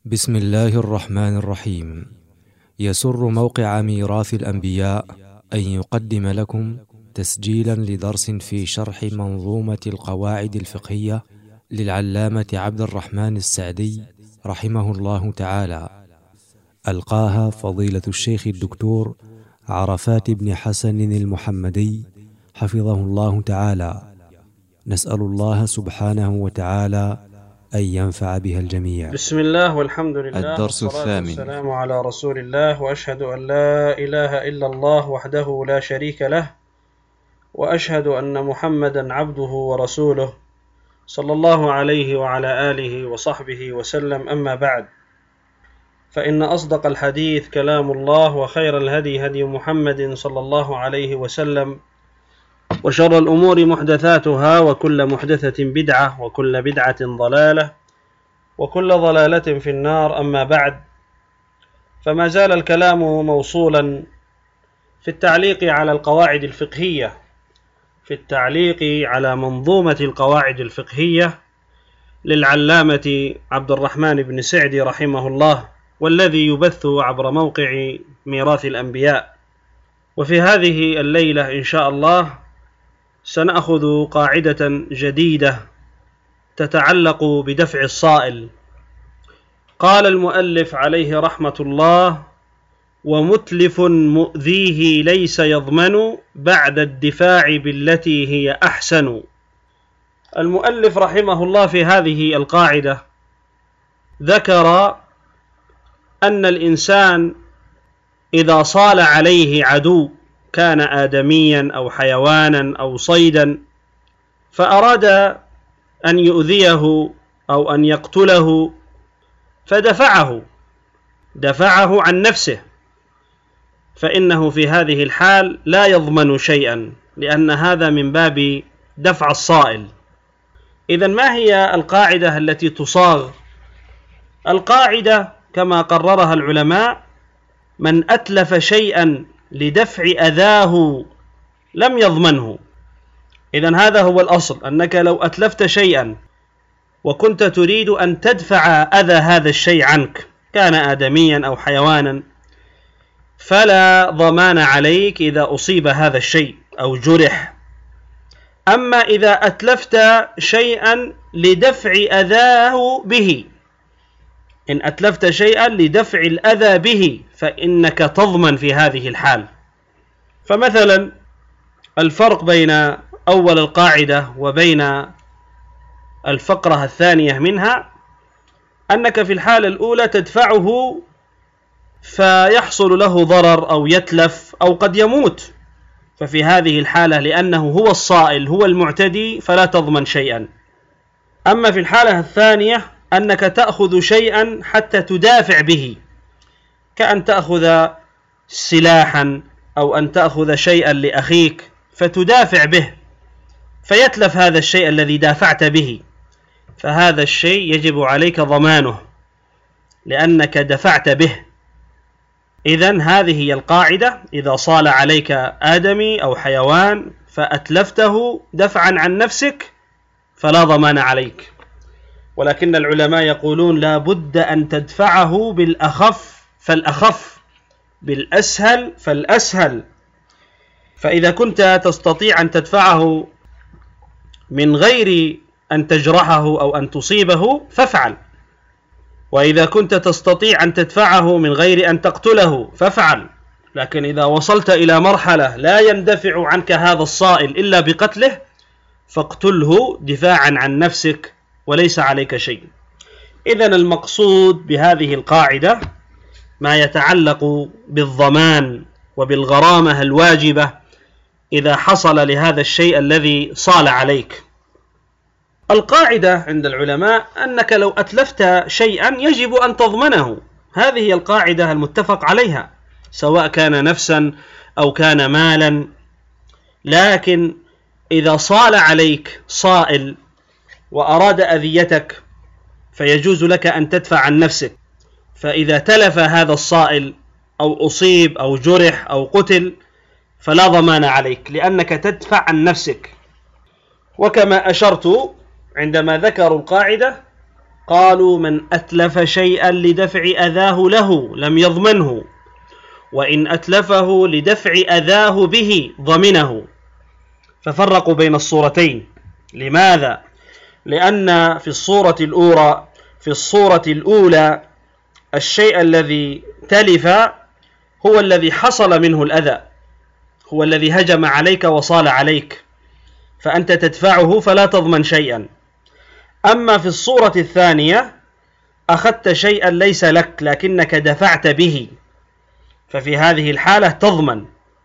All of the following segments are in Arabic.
بسم الله الرحمن الرحيم. يسر موقع ميراث الأنبياء أن يقدم لكم تسجيلا لدرس في شرح منظومة القواعد الفقهية للعلامة عبد الرحمن السعدي رحمه الله تعالى، ألقاها فضيلة الشيخ الدكتور عرفات بن حسن المحمدي حفظه الله تعالى. نسأل الله سبحانه وتعالى أن ينفع بها الجميع. بسم الله والحمد لله الدرس الثامن. والسلام على رسول الله، وأشهد أن لا إله إلا الله وحده لا شريك له، وأشهد أن محمدا عبده ورسوله صلى الله عليه وعلى آله وصحبه وسلم. أما بعد، فإن أصدق الحديث كلام الله، وخير الهدي هدي محمد صلى الله عليه وسلم، وشر الأمور محدثاتها، وكل محدثة بدعة، وكل بدعة ضلالة، وكل ضلالة في النار. أما بعد، فما زال الكلام موصولا في التعليق على القواعد الفقهية، في التعليق على منظومة القواعد الفقهية للعلامة عبد الرحمن بن سعدي رحمه الله، والذي يبث عبر موقع ميراث الأنبياء. وفي هذه الليلة إن شاء الله سنأخذ قاعدة جديدة تتعلق بدفع الصائل. قال المؤلف عليه رحمة الله: ومتلف مؤذيه ليس يضمن بعد الدفاع بالتي هي أحسن. المؤلف رحمه الله في هذه القاعدة ذكر أن الإنسان إذا صال عليه عدو، كان آدميا أو حيوانا أو صيدا، فأراد أن يؤذيه أو أن يقتله، فدفعه عن نفسه، فإنه في هذه الحال لا يضمن شيئا، لأن هذا من باب دفع الصائل. إذن ما هي القاعدة التي تصاغ؟ القاعدة كما قررها العلماء: من أتلف شيئا لدفع أذاه لم يضمنه. إذن هذا هو الأصل، أنك لو أتلفت شيئا وكنت تريد أن تدفع أذى هذا الشيء عنك، كان آدميا أو حيوانا، فلا ضمان عليك إذا أصيب هذا الشيء أو جرح. أما إذا أتلفت شيئا لدفع أذاه به، إن أتلفت شيئا لدفع الأذى به، فإنك تضمن في هذه الحال. فمثلا الفرق بين أول القاعدة وبين الفقرة الثانية منها، أنك في الحالة الأولى تدفعه فيحصل له ضرر أو يتلف أو قد يموت، ففي هذه الحالة لأنه هو الصائل هو المعتدي فلا تضمن شيئا. أما في الحالة الثانية أنك تأخذ شيئا حتى تدافع به، كأن تأخذ سلاحا أو أن تأخذ شيئا لأخيك فتدافع به، فيتلف هذا الشيء الذي دافعت به، فهذا الشيء يجب عليك ضمانه لأنك دفعت به. إذن هذه هي القاعدة: إذا صال عليك آدمي أو حيوان فأتلفته دفعا عن نفسك فلا ضمان عليك. ولكن العلماء يقولون لا بد أن تدفعه بالأخف فالأخف، بالأسهل فالأسهل. فإذا كنت تستطيع أن تدفعه من غير أن تجرحه أو أن تصيبه فافعل، وإذا كنت تستطيع أن تدفعه من غير أن تقتله فافعل. لكن إذا وصلت إلى مرحلة لا يندفع عنك هذا الصائل إلا بقتله، فاقتله دفاعا عن نفسك وليس عليك شيء. إذن المقصود بهذه القاعدة ما يتعلق بالضمان وبالغرامة الواجبة إذا حصل لهذا الشيء الذي صال عليك. القاعدة عند العلماء أنك لو أتلفت شيئا يجب أن تضمنه، هذه هي القاعدة المتفق عليها، سواء كان نفسا أو كان مالا. لكن إذا صال عليك صائل وأراد أذيتك فيجوز لك أن تدفع عن نفسك، فإذا تلف هذا الصائل أو أصيب أو جرح أو قتل فلا ضمان عليك لأنك تدفع عن نفسك. وكما أشرت عندما ذكروا القاعدة قالوا من أتلف شيئا لدفع أذاه له لم يضمنه، وإن أتلفه لدفع أذاه به ضمنه. ففرقوا بين الصورتين. لماذا؟ لأن في الصورة الأولى الشيء الذي تلف هو الذي حصل منه الأذى، هو الذي هجم عليك وصال عليك، فأنت تدفعه فلا تضمن شيئا. أما في الصورة الثانية أخذت شيئا ليس لك لكنك دفعت به، ففي هذه الحالة تضمن،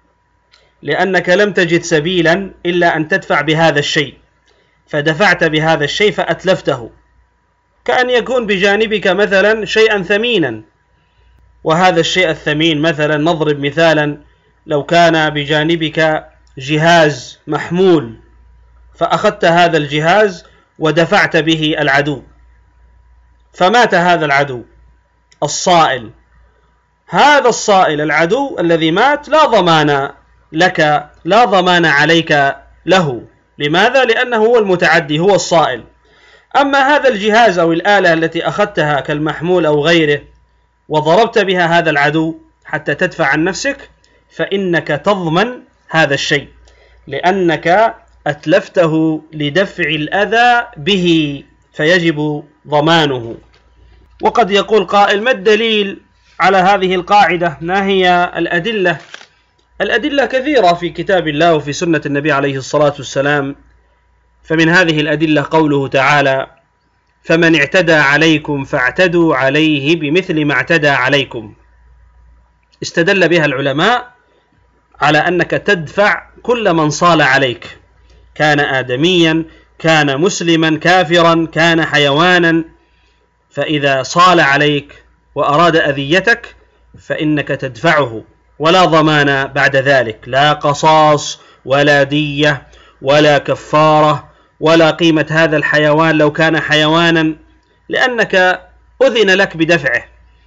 لأنك لم تجد سبيلا إلا أن تدفع بهذا الشيء، فدفعت بهذا الشيء فأتلفته. كأن يكون بجانبك مثلا شيئا ثمينا، وهذا الشيء الثمين مثلا، نضرب مثالا، لو كان بجانبك جهاز محمول فأخذت هذا الجهاز ودفعت به العدو، فمات هذا العدو الصائل. هذا الصائل العدو الذي مات لا ضمان لك، لا ضمان عليك له. لماذا؟ لأنه هو المتعدي، هو الصائل. أما هذا الجهاز أو الآلة التي أخذتها كالمحمول أو غيره وضربت بها هذا العدو حتى تدفع عن نفسك، فإنك تضمن هذا الشيء، لأنك أتلفته لدفع الأذى به، فيجب ضمانه. وقد يقول قائل: ما الدليل على هذه القاعدة؟ ما هي الأدلة؟ الأدلة كثيرة في كتاب الله وفي سنة النبي عليه الصلاة والسلام. فمن هذه الأدلة قوله تعالى: فمن اعتدى عليكم فاعتدوا عليه بمثل ما اعتدى عليكم. استدل بها العلماء على أنك تدفع كل من صال عليك، كان آدميا، كان مسلما، كافرا، كان حيوانا، فإذا صال عليك وأراد أذيتك فإنك تدفعه، ولا ضمان بعد ذلك، لا قصاص ولا دية ولا كفارة ولا قيمة هذا الحيوان لو كان حيوانا، لأنك أذن لك بدفعه.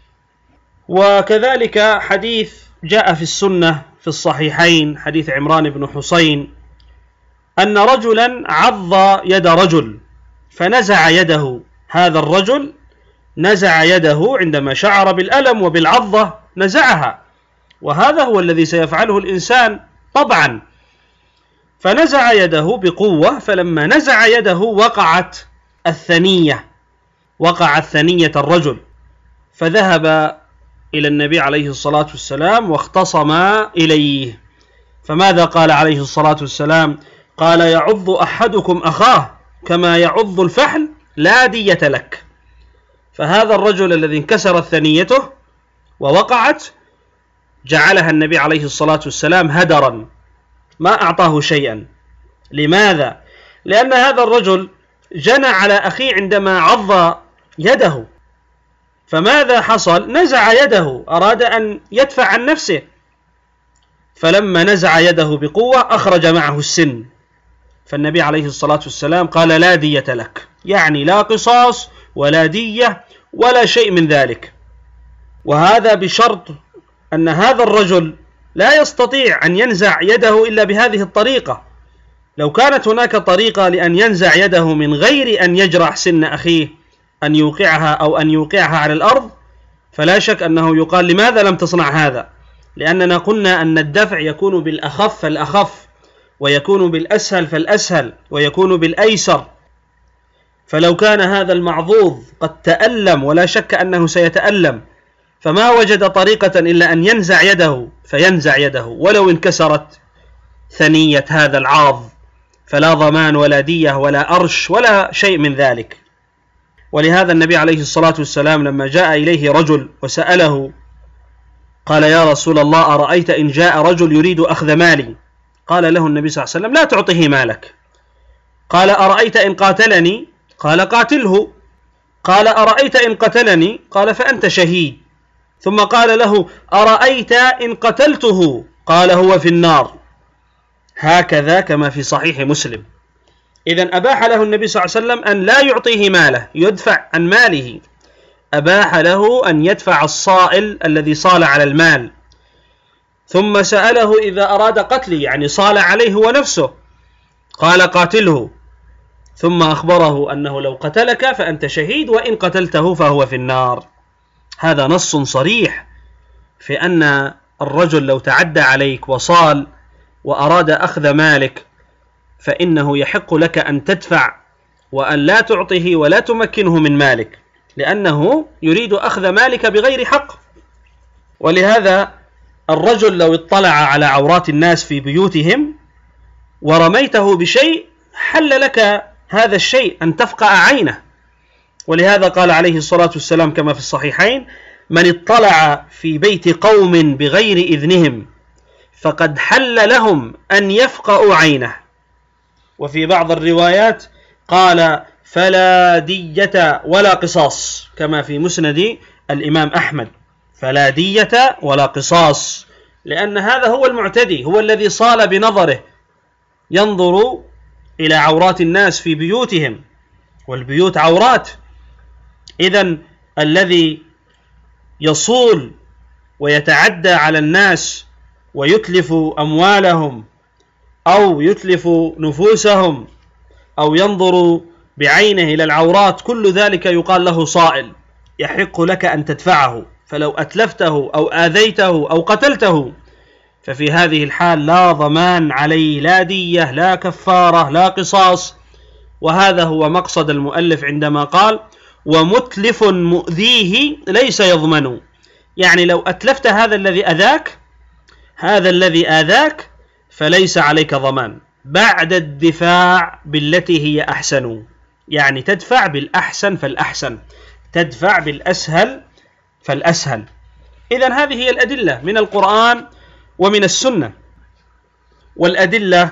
وكذلك حديث جاء في السنة في الصحيحين، حديث عمران بن حسين، أن رجلا عض يد رجل فنزع يده. هذا الرجل نزع يده عندما شعر بالألم وبالعضة، نزعها، وهذا هو الذي سيفعله الإنسان طبعا. فنزع يده بقوة، فلما نزع يده وقعت ثنية الرجل، فذهب إلى النبي عليه الصلاة والسلام واختصما إليه. فماذا قال عليه الصلاة والسلام؟ قال: يعض أحدكم أخاه كما يعض الفحل، لا دية لك. فهذا الرجل الذي انكسرت ثنيته ووقعت جعلها النبي عليه الصلاة والسلام هدرا، ما أعطاه شيئا. لماذا؟ لأن هذا الرجل جنى على أخيه عندما عض يده، فماذا حصل؟ نزع يده، أراد أن يدفع عن نفسه، فلما نزع يده بقوة أخرج معه السن، فالنبي عليه الصلاة والسلام قال: لا دية لك، يعني لا قصاص ولا دية ولا شيء من ذلك. وهذا بشرط أن هذا الرجل لا يستطيع أن ينزع يده إلا بهذه الطريقة. لو كانت هناك طريقة لأن ينزع يده من غير أن يجرح سن أخيه، أن يوقعها أو أن يوقعها على الأرض، فلا شك أنه يقال: لماذا لم تصنع هذا؟ لأننا قلنا أن الدفع يكون بالأخف فالأخف، ويكون بالأسهل فالأسهل، ويكون بالأيسر. فلو كان هذا المعضوض قد تألم، ولا شك أنه سيتألم، فما وجد طريقة إلا أن ينزع يده، فينزع يده ولو انكسرت ثنية هذا العاض، فلا ضمان ولا دية ولا أرش ولا شيء من ذلك. ولهذا النبي عليه الصلاة والسلام لما جاء إليه رجل وسأله قال: يا رسول الله، أرأيت إن جاء رجل يريد أخذ مالي؟ قال له النبي صلى الله عليه وسلم: لا تعطيه مالك. قال: أرأيت إن قاتلني؟ قال: قاتله. قال: أرأيت إن قتلني؟ قال: فأنت شهيد. ثم قال له: أرأيت إن قتلته؟ قال: هو في النار. هكذا كما في صحيح مسلم. إذن أباح له النبي صلى الله عليه وسلم أن لا يعطيه ماله، يدفع عن ماله، أباح له أن يدفع الصائل الذي صال على المال. ثم سأله إذا أراد قتلي، يعني صال عليه هو نفسه، قال: قاتله. ثم أخبره أنه لو قتلك فأنت شهيد، وإن قتلته فهو في النار. هذا نص صريح في أن الرجل لو تعدى عليك وصال وأراد أخذ مالك فإنه يحق لك أن تدفع وأن لا تعطيه ولا تمكنه من مالك، لأنه يريد أخذ مالك بغير حق. ولهذا الرجل لو اطلع على عورات الناس في بيوتهم ورميته بشيء حل لك هذا الشيء أن تفقع عينه. ولهذا قال عليه الصلاة والسلام كما في الصحيحين: من اطلع في بيت قوم بغير إذنهم فقد حل لهم أن يفقعوا عينه. وفي بعض الروايات قال: فلا دية ولا قصاص، كما في مسند الإمام أحمد: فلا دية ولا قصاص، لأن هذا هو المعتدي، هو الذي صال بنظره ينظر إلى عورات الناس في بيوتهم، والبيوت عورات. إذن الذي يصول ويتعدى على الناس ويتلف أموالهم أو يتلف نفوسهم أو ينظر بعينه إلى العورات، كل ذلك يقال له صائل، يحق لك أن تدفعه. فلو أتلفته أو آذيته أو قتلته ففي هذه الحال لا ضمان عليه، لا دية، لا كفارة، لا قصاص. وهذا هو مقصد المؤلف عندما قال: ومتلف مؤذيه ليس يضمن. يعني لو أتلفت هذا الذي آذاك فليس عليك ضمان بعد الدفاع بالتي هي أحسن. يعني تدفع بالأحسن فالأحسن، تدفع بالأسهل فالأسهل. إذن هذه هي الأدلة من القرآن ومن السنة، والأدلة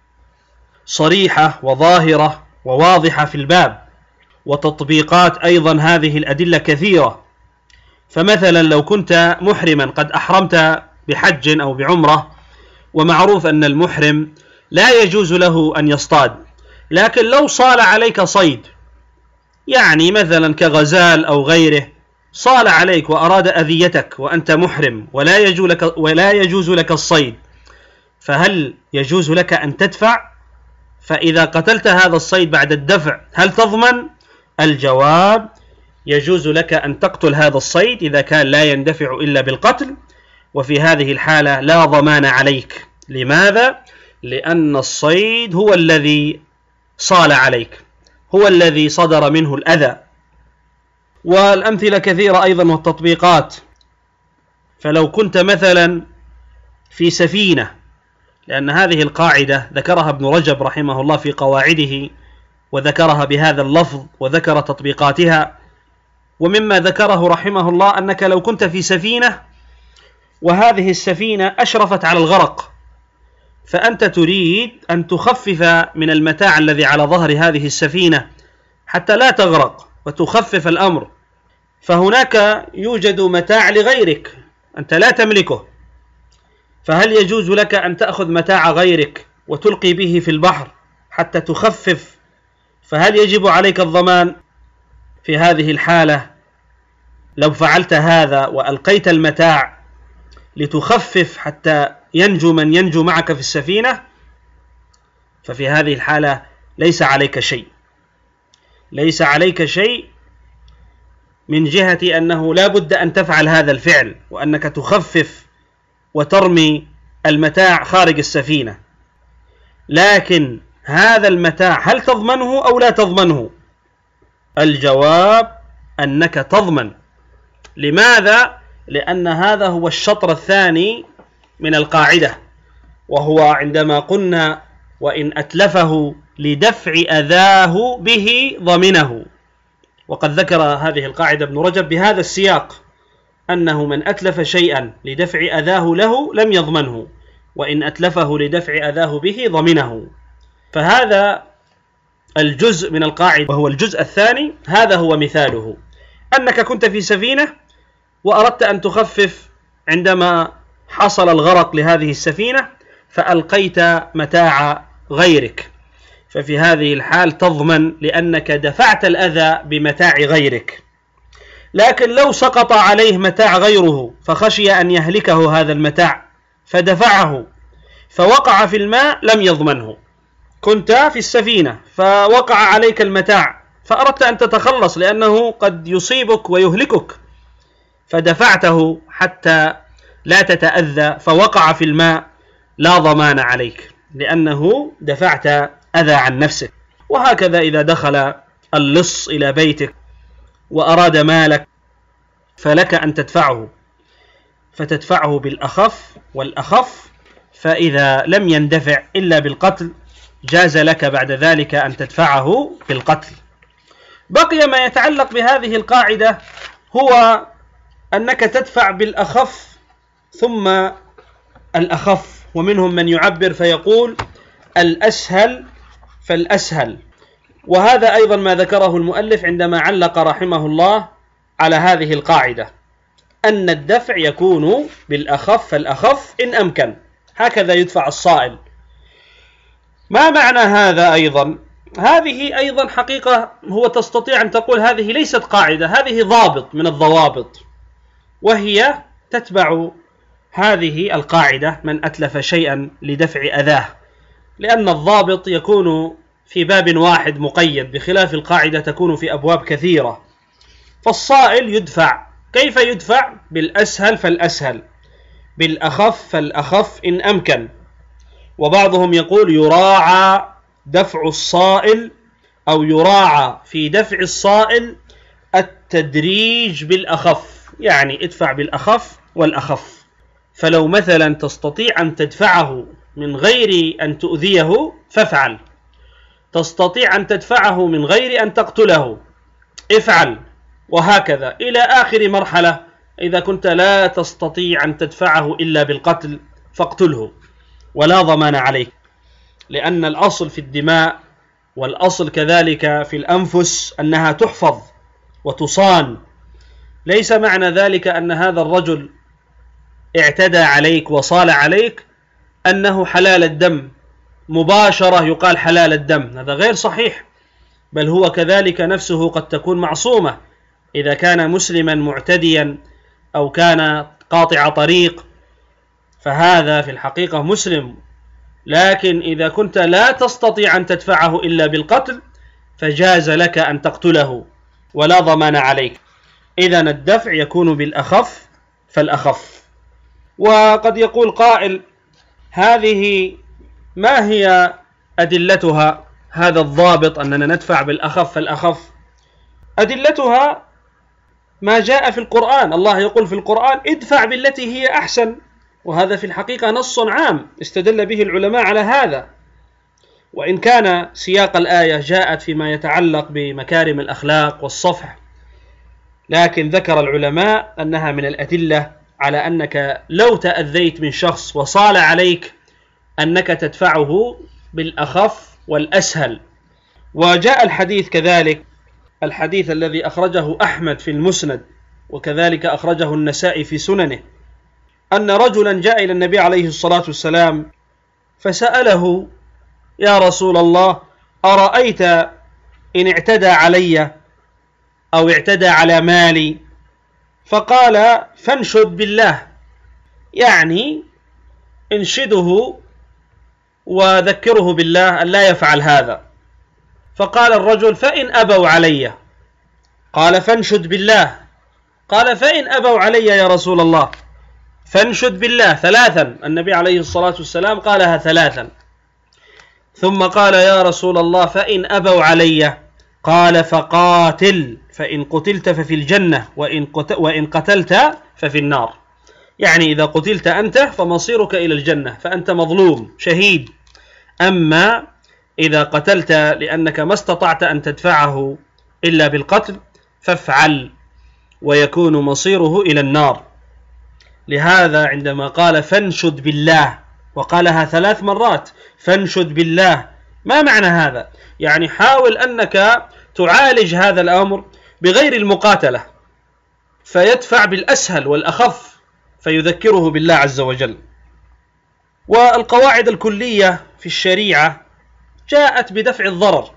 صريحة وظاهرة وواضحة في الباب، وتطبيقات أيضا هذه الأدلة كثيرة. فمثلا لو كنت محرما قد أحرمت بحج أو بعمرة، ومعروف أن المحرم لا يجوز له أن يصطاد، لكن لو صال عليك صيد، يعني مثلا كغزال أو غيره، صال عليك وأراد أذيتك وأنت محرم ولا يجوز لك الصيد، فهل يجوز لك أن تدفع؟ فإذا قتلت هذا الصيد بعد الدفع هل تضمن؟ الجواب: يجوز لك أن تقتل هذا الصيد إذا كان لا يندفع إلا بالقتل، وفي هذه الحالة لا ضمان عليك. لماذا؟ لأن الصيد هو الذي صال عليك، هو الذي صدر منه الأذى. والأمثلة كثيرة أيضا والتطبيقات. فلو كنت مثلا في سفينة، لأن هذه القاعدة ذكرها ابن رجب رحمه الله في قواعده، وذكرها بهذا اللفظ وذكر تطبيقاتها. ومما ذكره رحمه الله أنك لو كنت في سفينة وهذه السفينة أشرفت على الغرق، فأنت تريد أن تخفف من المتاع الذي على ظهر هذه السفينة حتى لا تغرق وتخفف الأمر، فهناك يوجد متاع لغيرك أنت لا تملكه، فهل يجوز لك أن تأخذ متاع غيرك وتلقي به في البحر حتى تخفف؟ فهل يجب عليك الضمان؟ في هذه الحالة لو فعلت هذا وألقيت المتاع لتخفف حتى ينجو من ينجو معك في السفينة، ففي هذه الحالة ليس عليك شيء، ليس عليك شيء من جهة أنه لا بد أن تفعل هذا الفعل، وأنك تخفف وترمي المتاع خارج السفينة. لكن هذا المتاع هل تضمنه أو لا تضمنه؟ الجواب أنك تضمن. لماذا؟ لأن هذا هو الشطر الثاني من القاعدة، وهو عندما قلنا: وإن أتلفه لدفع أذاه به ضمنه. وقد ذكر هذه القاعدة ابن رجب بهذا السياق، أنه من أتلف شيئا لدفع أذاه له لم يضمنه، وإن أتلفه لدفع أذاه به ضمنه. فهذا الجزء من القاعدة وهو الجزء الثاني، هذا هو مثاله: أنك كنت في سفينة وأردت أن تخفف عندما حصل الغرق لهذه السفينة، فألقيت متاع غيرك، ففي هذه الحال تضمن لأنك دفعت الأذى بمتاع غيرك. لكن لو سقط عليه متاع غيره فخشي أن يهلكه هذا المتاع فدفعه فوقع في الماء لم يضمنه، كنت في السفينة فوقع عليك المتاع فأردت أن تتخلص لأنه قد يصيبك ويهلكك، فدفعته حتى لا تتأذى فوقع في الماء، لا ضمان عليك لأنه دفعت أذى عن نفسك. وهكذا إذا دخل اللص إلى بيتك وأراد مالك فلك أن تدفعه، فتدفعه بالأخف والأخف، فإذا لم يندفع إلا بالقتل جاز لك بعد ذلك أن تدفعه بالقتل. بقي ما يتعلق بهذه القاعدة هو أنك تدفع بالأخف ثم الأخف، ومنهم من يعبر فيقول الأسهل فالأسهل، وهذا أيضا ما ذكره المؤلف عندما علق رحمه الله على هذه القاعدة، أن الدفع يكون بالأخف فالأخف إن أمكن، هكذا يدفع الصائل. ما معنى هذا أيضا؟ هذه أيضا حقيقة هو تستطيع أن تقول هذه ليست قاعدة، هذه ضابط من الضوابط، وهي تتبع هذه القاعدة من أتلف شيئا لدفع أذاه، لأن الضابط يكون في باب واحد مقيد، بخلاف القاعدة تكون في أبواب كثيرة. فالصائل يدفع، كيف يدفع؟ بالأسهل فالأسهل، بالأخف فالأخف إن أمكن. وبعضهم يقول يراعى دفع الصائل أو يراعى في دفع الصائل التدريج بالأخف، يعني ادفع بالأخف والأخف. فلو مثلا تستطيع أن تدفعه من غير أن تؤذيه فافعل، تستطيع أن تدفعه من غير أن تقتله افعل، وهكذا إلى آخر مرحلة. إذا كنت لا تستطيع أن تدفعه إلا بالقتل فاقتله ولا ضمان عليك، لأن الأصل في الدماء والأصل كذلك في الأنفس أنها تحفظ وتصان. ليس معنى ذلك أن هذا الرجل اعتدى عليك وصال عليك أنه حلال الدم مباشرة، يقال حلال الدم، هذا غير صحيح، بل هو كذلك نفسه قد تكون معصومة إذا كان مسلما معتديا أو كان قاطع طريق، فهذا في الحقيقة مسلم. لكن إذا كنت لا تستطيع أن تدفعه إلا بالقتل فجاز لك أن تقتله ولا ضمان عليك. إذن الدفع يكون بالأخف فالأخف. وقد يقول قائل هذه ما هي أدلتها، هذا الضابط أننا ندفع بالأخف فالأخف؟ أدلتها ما جاء في القرآن، الله يقول في القرآن ادفع بالتي هي أحسن، وهذا في الحقيقة نص عام استدل به العلماء على هذا، وإن كان سياق الآية جاءت فيما يتعلق بمكارم الأخلاق والصفح، لكن ذكر العلماء أنها من الأدلة على أنك لو تأذيت من شخص وصال عليك أنك تدفعه بالأخف والأسهل. وجاء الحديث كذلك، الحديث الذي أخرجه أحمد في المسند وكذلك أخرجه النسائي في سننه، أن رجلا جاء إلى النبي عليه الصلاة والسلام فسأله يا رسول الله أرأيت إن اعتدى علي أو اعتدى على مالي؟ فقال فانشد بالله، يعني انشده وذكره بالله أن لا يفعل هذا. فقال الرجل فإن أبوا علي؟ قال فانشد بالله. قال فإن أبوا علي يا رسول الله؟ فانشد بالله ثلاثا. النبي عليه الصلاة والسلام قالها ثلاثا، ثم قال يا رسول الله فإن أبوا علي؟ قال فقاتل، فإن قتلت ففي الجنة وإن قتلت ففي النار، يعني إذا قتلت أنت فمصيرك إلى الجنة فأنت مظلوم شهيد، أما إذا قتلت لأنك ما استطعت أن تدفعه إلا بالقتل فافعل ويكون مصيره إلى النار. لهذا عندما قال فانشد بالله وقالها 3 مرات، فانشد بالله، ما معنى هذا؟ يعني حاول أنك تعالج هذا الأمر بغير المقاتلة، فيدفع بالأسهل والأخف فيذكره بالله عز وجل. والقواعد الكلية في الشريعة جاءت بدفع الضرر،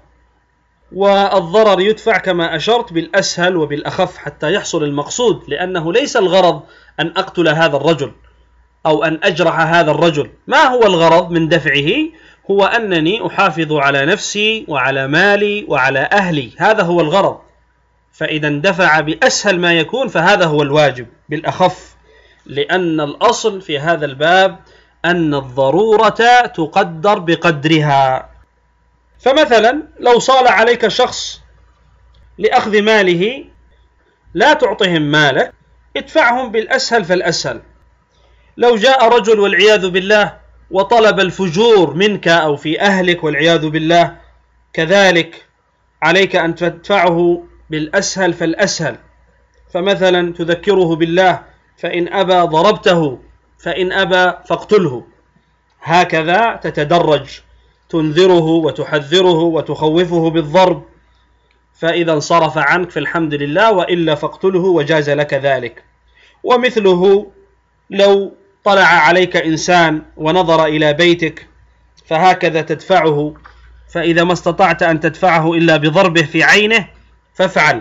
والضرر يدفع كما أشرت بالأسهل وبالأخف حتى يحصل المقصود، لأنه ليس الغرض أن أقتل هذا الرجل، أو أن أجرح هذا الرجل. ما هو الغرض من دفعه؟ هو أنني أحافظ على نفسي وعلى مالي وعلى أهلي، هذا هو الغرض. فإذا اندفع بأسهل ما يكون فهذا هو الواجب بالأخف، لأن الأصل في هذا الباب أن الضرورة تقدر بقدرها. فمثلا لو صال عليك شخص لأخذ ماله، لا تعطهم مالك، ادفعهم بالأسهل فالأسهل. لو جاء رجل والعياذ بالله وطلب الفجور منك أو في أهلك والعياذ بالله، كذلك عليك أن تدفعه بالأسهل فالأسهل. فمثلا تذكره بالله، فإن أبى ضربته، فإن أبى فاقتله. هكذا تتدرج، تنذره وتحذره وتخوفه بالضرب، فإذا انصرف عنك فالحمد لله، وإلا فاقتله وجاز لك ذلك. ومثله لو طلع عليك إنسان ونظر إلى بيتك فهكذا تدفعه، فإذا ما استطعت أن تدفعه إلا بضربه في عينه فافعل.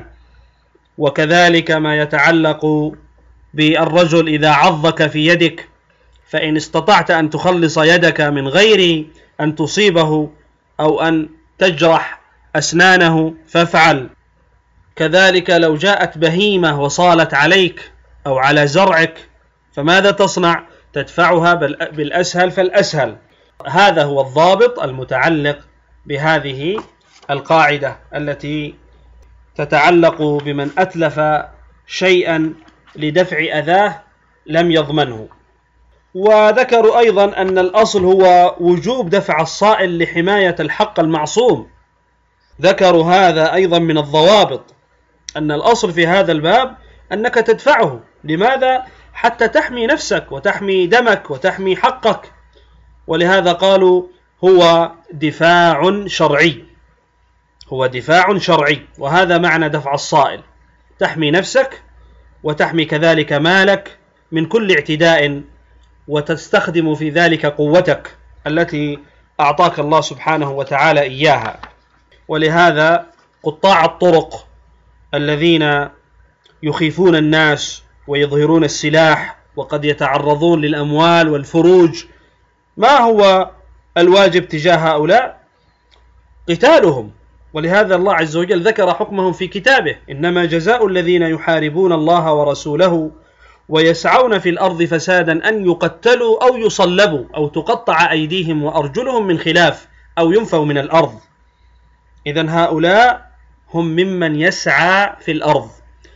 وكذلك ما يتعلق بالرجل إذا عضك في يدك، فإن استطعت أن تخلص يدك من غير أن تصيبه أو أن تجرح أسنانه فافعل. كذلك لو جاءت بهيمة وصالت عليك أو على زرعك فماذا تصنع؟ تدفعها بالأسهل فالأسهل. هذا هو الضابط المتعلق بهذه القاعدة التي تتعلق بمن أتلف شيئا لدفع أذاه لم يضمنه. وذكروا أيضا أن الأصل هو وجوب دفع الصائل لحماية الحق المعصوم. ذكروا هذا أيضا من الضوابط، أن الأصل في هذا الباب أنك تدفعه. لماذا؟ حتى تحمي نفسك وتحمي دمك وتحمي حقك. ولهذا قالوا هو دفاع شرعي، هو دفاع شرعي، وهذا معنى دفع الصائل، تحمي نفسك وتحمي كذلك مالك من كل اعتداء، وتستخدم في ذلك قوتك التي أعطاك الله سبحانه وتعالى إياها. ولهذا قطاع الطرق الذين يخيفون الناس ويظهرون السلاح وقد يتعرضون للأموال والفروج، ما هو الواجب تجاه هؤلاء؟ قتالهم. ولهذا الله عز وجل ذكر حكمهم في كتابه: إنما جزاء الذين يحاربون الله ورسوله ويسعون في الأرض فسادا أن يقتلوا أو يصلبوا أو تقطع أيديهم وأرجلهم من خلاف أو ينفوا من الأرض. إذن هؤلاء هم ممن يسعى في الأرض.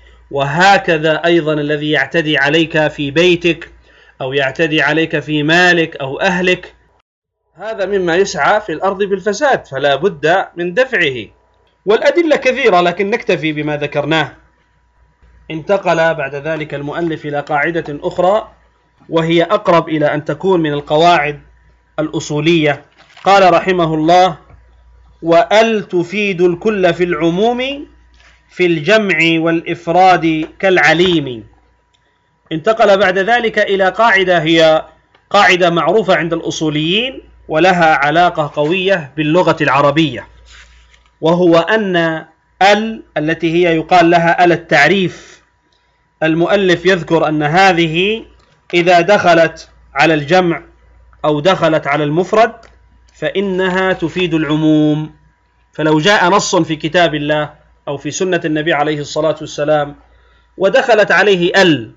وهكذا أيضا الذي يعتدي عليك في بيتك أو يعتدي عليك في مالك أو أهلك، هذا مما يسعى في الأرض بالفساد، فلا بد من دفعه. والأدلة كثيرة لكن نكتفي بما ذكرناه. انتقل بعد ذلك المؤلف إلى قاعدة أخرى وهي أقرب إلى أن تكون من القواعد الأصولية. قال رحمه الله: وأل تفيد الكل في العموم في الجمع والإفراد كالعليم. انتقل بعد ذلك إلى قاعدة هي قاعدة معروفة عند الأصوليين ولها علاقة قوية باللغة العربية، وهو أن التي هي يقال لها التعريف، المؤلف يذكر أن هذه إذا دخلت على الجمع أو دخلت على المفرد فإنها تفيد العموم. فلو جاء نص في كتاب الله أو في سنة النبي عليه الصلاة والسلام ودخلت عليه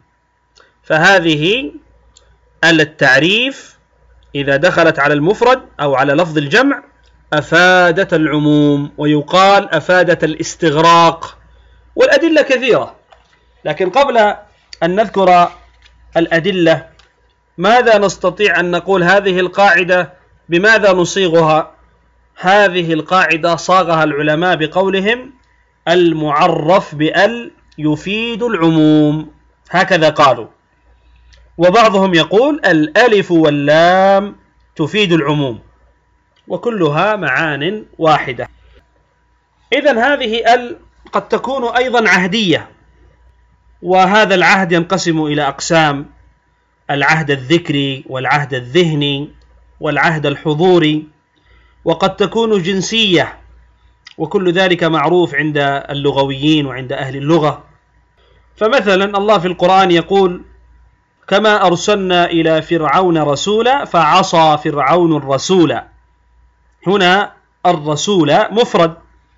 فهذه التعريف إذا دخلت على المفرد أو على لفظ الجمع أفادت العموم، ويقال أفادت الاستغراق. والأدلة كثيرة، لكن قبل أن نذكر الأدلة ماذا نستطيع أن نقول؟ هذه القاعدة بماذا نصيغها؟ هذه القاعدة صاغها العلماء بقولهم: المعرف بأل يفيد العموم، هكذا قالوا. وبعضهم يقول الألف واللام تفيد العموم، وكلها معان واحدة. إذن هذه قد تكون أيضا عهدية، وهذا العهد ينقسم إلى أقسام: العهد الذكري والعهد الذهني والعهد الحضوري، وقد تكون جنسية، وكل ذلك معروف عند اللغويين وعند أهل اللغة. فمثلا الله في القرآن يقول كما أرسلنا إلى فرعون رسولا فعصى فرعون الرسول. هنا الرسول مفرد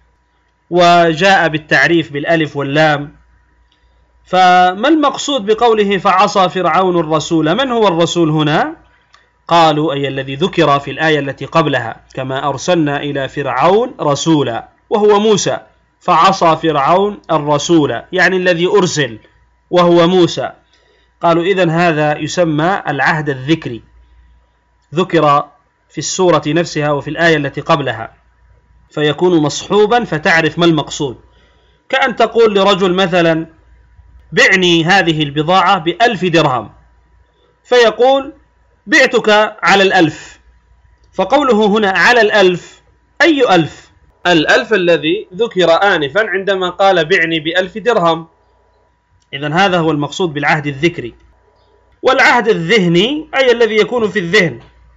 وجاء بالتعريف بالألف واللام، فما المقصود بقوله فعصى فرعون الرسول؟ من هو الرسول هنا؟ قالوا أي الذي ذكر في الآية التي قبلها، كما أرسلنا إلى فرعون رسولا، وهو موسى، فعصى فرعون الرسول يعني الذي أرسل وهو موسى. قالوا إذن هذا يسمى العهد الذكري، ذكر في السورة نفسها وفي الآية التي قبلها، فيكون مصحوبا فتعرف ما المقصود. كأن تقول لرجل مثلا بعني هذه البضاعة ب1000 درهم، فيقول بعتك على 1000، فقوله هنا على 1000 أي 1000؟ 1000 الذي ذكر آنفا عندما قال بعني ب1000 درهم. إذن هذا هو المقصود بالعهد الذكري. والعهد الذهني أي الذي يكون في الذهن،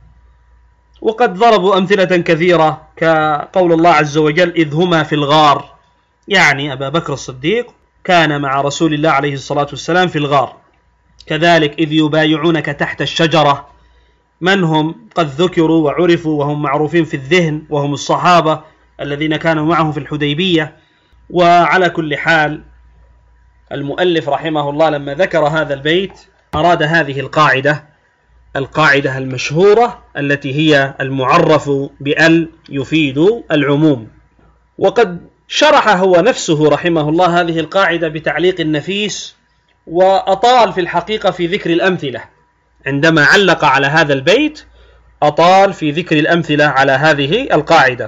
وقد ضربوا أمثلة كثيرة كقول الله عز وجل إذ هما في الغار، يعني أبا بكر الصديق كان مع رسول الله عليه الصلاة والسلام في الغار. كذلك إذ يبايعونك تحت الشجرة، من هم؟ قد ذكروا وعرفوا وهم معروفين في الذهن، وهم الصحابة الذين كانوا معه في الحديبية. وعلى كل حال المؤلف رحمه الله لما ذكر هذا البيت أراد هذه القاعدة المشهورة التي هي المعرف بأل يفيد العموم. وقد شرح هو نفسه رحمه الله هذه القاعدة بتعليق نفيس، وأطال في الحقيقة في ذكر الأمثلة. عندما علق على هذا البيت أطال في ذكر الأمثلة على هذه القاعدة،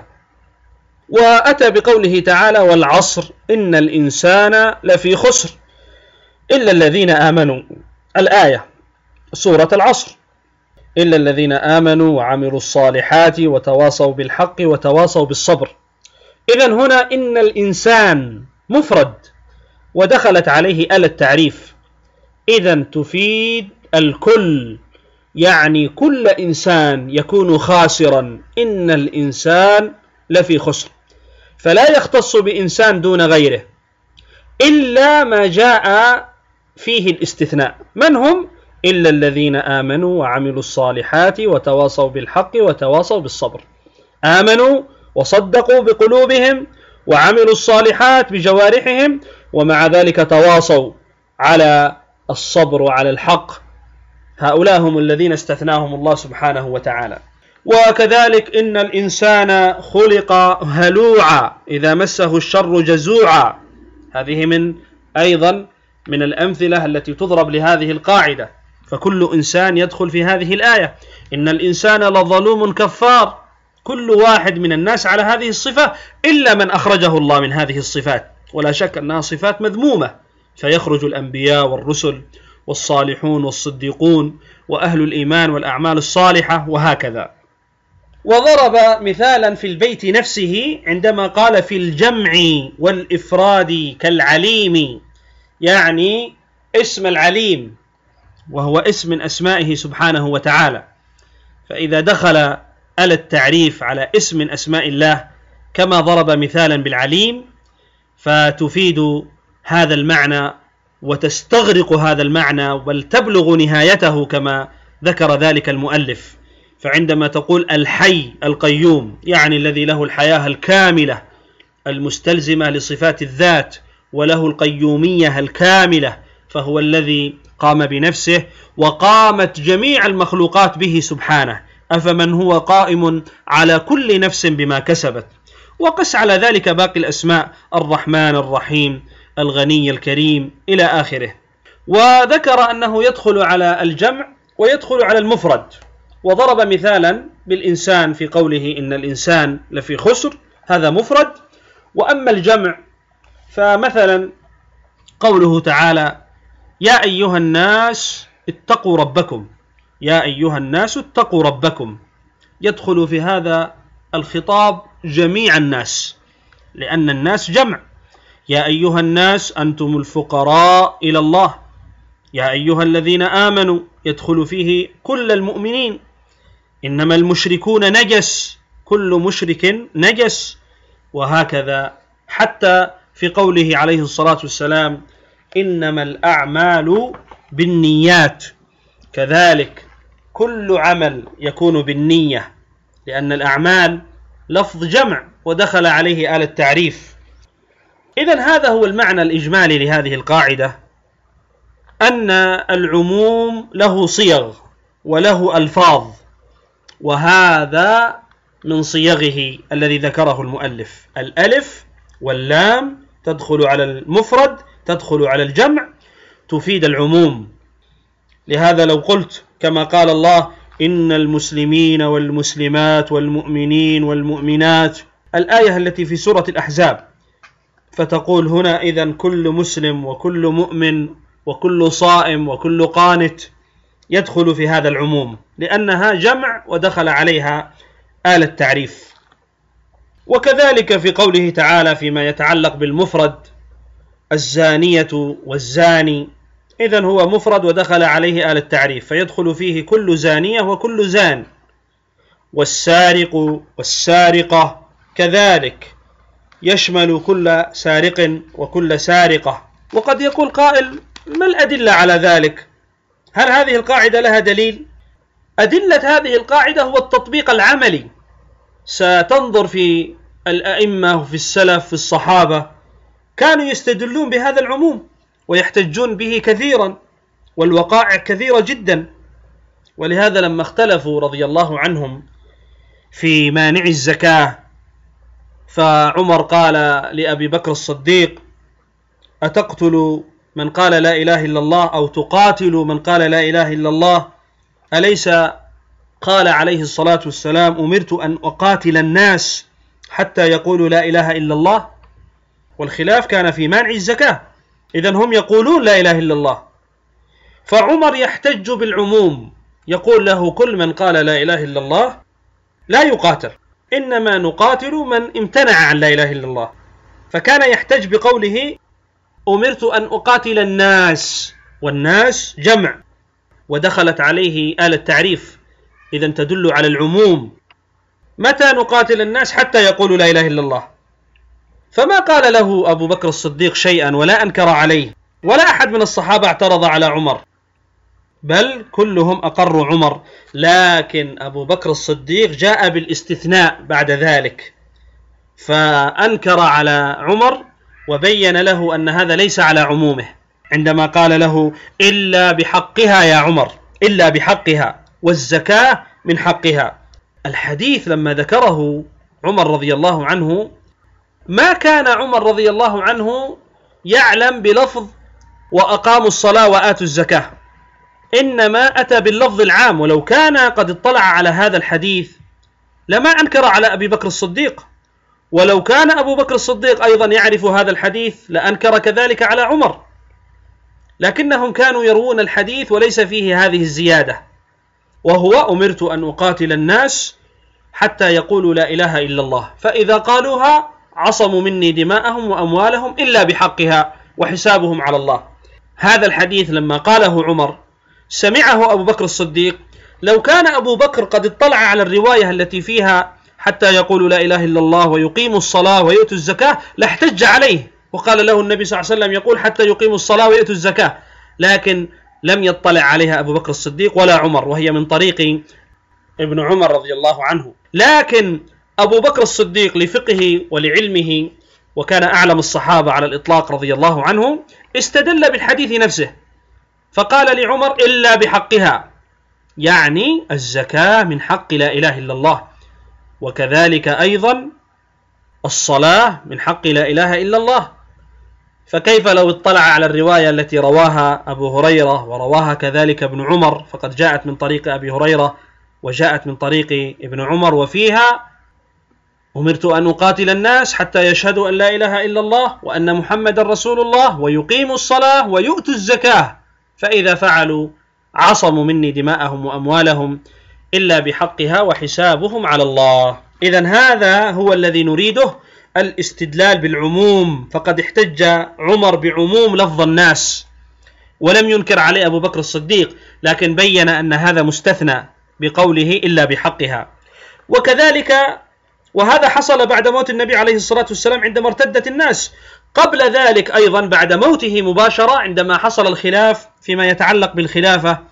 وأتى بقوله تعالى والعصر إن الإنسان لفي خسر إلا الذين آمنوا. الآية سورة العصر، إلا الذين آمنوا وعملوا الصالحات وتواصوا بالحق وتواصوا بالصبر. إذن هنا إن الإنسان مفرد ودخلت عليه آل التعريف، إذن تفيد الكل، يعني كل إنسان يكون خاسرا، إن الإنسان لفي خسر، فلا يختص بإنسان دون غيره إلا ما جاء فيه الاستثناء. من هم؟ إلا الذين آمنوا وعملوا الصالحات وتواصوا بالحق وتواصوا بالصبر. آمنوا وصدقوا بقلوبهم وعملوا الصالحات بجوارحهم، ومع ذلك تواصوا على الصبر وعلى الحق، هؤلاء هم الذين استثناهم الله سبحانه وتعالى. وكذلك إن الإنسان خلق هلوعا إذا مسه الشر جزوعا، هذه أيضا من الأمثلة التي تضرب لهذه القاعدة، فكل إنسان يدخل في هذه الآية. إن الإنسان لظلوم كفار، كل واحد من الناس على هذه الصفة إلا من أخرجه الله من هذه الصفات، ولا شك أنها صفات مذمومة، فيخرج الأنبياء والرسل والصالحون والصديقون وأهل الإيمان والأعمال الصالحة وهكذا. وضرب مثالا في البيت نفسه عندما قال في الجمع والإفراد كالعليم، يعني اسم العليم وهو اسم من أسمائه سبحانه وتعالى، فإذا دخل آل التعريف على اسم من أسماء الله كما ضرب مثالا بالعليم فتفيد هذا المعنى وتستغرق هذا المعنى بل تبلغ نهايته كما ذكر ذلك المؤلف. فعندما تقول الحي القيوم يعني الذي له الحياة الكاملة المستلزمة لصفات الذات وله القيومية الكاملة، فهو الذي قام بنفسه وقامت جميع المخلوقات به سبحانه، أفمن هو قائم على كل نفس بما كسبت. وقس على ذلك باقي الأسماء، الرحمن الرحيم الغني الكريم إلى آخره. وذكر أنه يدخل على الجمع ويدخل على المفرد، وضرب مثالا بالإنسان في قوله إن الإنسان لفي خسر، هذا مفرد. وأما الجمع فمثلا قوله تعالى يا أيها الناس اتقوا ربكم، يا أيها الناس اتقوا ربكم، يدخل في هذا الخطاب جميع الناس لأن الناس جمع. يا أيها الناس أنتم الفقراء إلى الله، يا أيها الذين آمنوا يدخل فيه كل المؤمنين. إنما المشركون نجس، كل مشرك نجس، وهكذا حتى في قوله عليه الصلاة والسلام إنما الأعمال بالنيات، كذلك كل عمل يكون بالنية، لأن الأعمال لفظ جمع ودخل عليه آل التعريف. إذن هذا هو المعنى الإجمالي لهذه القاعدة، أن العموم له صيغ وله ألفاظ، وهذا من صيغه الذي ذكره المؤلف. الألف واللام تدخل على المفرد، تدخل على الجمع، تفيد العموم. لهذا لو قلت كما قال الله: إن المسلمين والمسلمات والمؤمنين والمؤمنات، الآية التي في سورة الأحزاب، فتقول هنا إذن كل مسلم وكل مؤمن وكل صائم وكل قانت يدخل في هذا العموم، لأنها جمع ودخل عليها آل التعريف. وكذلك في قوله تعالى فيما يتعلق بالمفرد: الزانية والزاني، إذن هو مفرد ودخل عليه آل التعريف، فيدخل فيه كل زانية وكل زان. والسارق والسارقة كذلك يشمل كل سارق وكل سارقة. وقد يقول قائل: ما الأدلة على ذلك؟ هل هذه القاعدة لها دليل؟ أدلة هذه القاعدة هو التطبيق العملي. ستنظر في الأئمة وفي السلف في الصحابة كانوا يستدلون بهذا العموم ويحتجون به كثيرا، والوقائع كثيرة جدا. ولهذا لما اختلفوا رضي الله عنهم في مانع الزكاة، فعمر قال لأبي بكر الصديق: أتقتل من قال لا إله إلا الله، أو تقاتل من قال لا إله إلا الله؟ أليس قال عليه الصلاة والسلام: أمرت أن أقاتل الناس حتى يقولوا لا إله إلا الله؟ والخلاف كان في مانع الزكاة، إذن هم يقولون لا إله إلا الله. فعمر يحتج بالعموم، يقول له: كل من قال لا إله إلا الله لا يقاتل، إنما نقاتل من امتنع عن لا إله إلا الله. فكان يحتج بقوله: أمرت أن أقاتل الناس، والناس جمع ودخلت عليه آل التعريف، إذن تدل على العموم. متى نقاتل الناس؟ حتى يقولوا لا إله إلا الله. فما قال له أبو بكر الصديق شيئا ولا أنكر عليه، ولا أحد من الصحابة اعترض على عمر، بل كلهم أقروا عمر. لكن أبو بكر الصديق جاء بالاستثناء بعد ذلك، فأنكر على عمر وبين له أن هذا ليس على عمومه، عندما قال له: إلا بحقها يا عمر، إلا بحقها، والزكاة من حقها. الحديث لما ذكره عمر رضي الله عنه، ما كان عمر رضي الله عنه يعلم بلفظ وأقاموا الصلاة وآتوا الزكاة، إنما أتى باللفظ العام. ولو كان قد اطلع على هذا الحديث لما أنكر على أبي بكر الصديق، ولو كان أبو بكر الصديق أيضا يعرف هذا الحديث لأنكر كذلك على عمر، لكنهم كانوا يروون الحديث وليس فيه هذه الزيادة، وهو: أمرت أن أقاتل الناس حتى يقولوا لا إله إلا الله، فإذا قالوها عصموا مني دماءهم وأموالهم إلا بحقها وحسابهم على الله. هذا الحديث لما قاله عمر سمعه أبو بكر الصديق، لو كان أبو بكر قد اطلع على الرواية التي فيها حتى يقولوا لا إله إلا الله ويقيموا الصلاة ويؤتوا الزكاة لاحتج عليه، وقال له النبي صلى الله عليه وسلم يقول حتى يقيموا الصلاة ويؤتوا الزكاة، لكن لم يطلع عليها أبو بكر الصديق ولا عمر، وهي من طريق ابن عمر رضي الله عنه. لكن أبو بكر الصديق لفقهه ولعلمه، وكان أعلم الصحابة على الإطلاق رضي الله عنه، استدل بالحديث نفسه فقال لعمر: إلا بحقها، يعني الزكاة من حق لا إله إلا الله، وكذلك أيضا الصلاة من حق لا إله إلا الله. فكيف لو اطلع على الرواية التي رواها أبو هريرة ورواها كذلك ابن عمر، فقد جاءت من طريق أبي هريرة وجاءت من طريق ابن عمر، وفيها: أمرت أن أقاتل الناس حتى يشهدوا أن لا إله إلا الله وأن محمد رسول الله ويقيموا الصلاة ويؤتوا الزكاة، فإذا فعلوا عصموا مني دماءهم وأموالهم إلا بحقها وحسابهم على الله. إذن هذا هو الذي نريده، الاستدلال بالعموم. فقد احتج عمر بعموم لفظ الناس ولم ينكر عليه أبو بكر الصديق، لكن بين أن هذا مستثنى بقوله إلا بحقها. وكذلك وهذا حصل بعد موت النبي عليه الصلاة والسلام عندما ارتدت الناس. قبل ذلك أيضا بعد موته مباشرة عندما حصل الخلاف فيما يتعلق بالخلافة،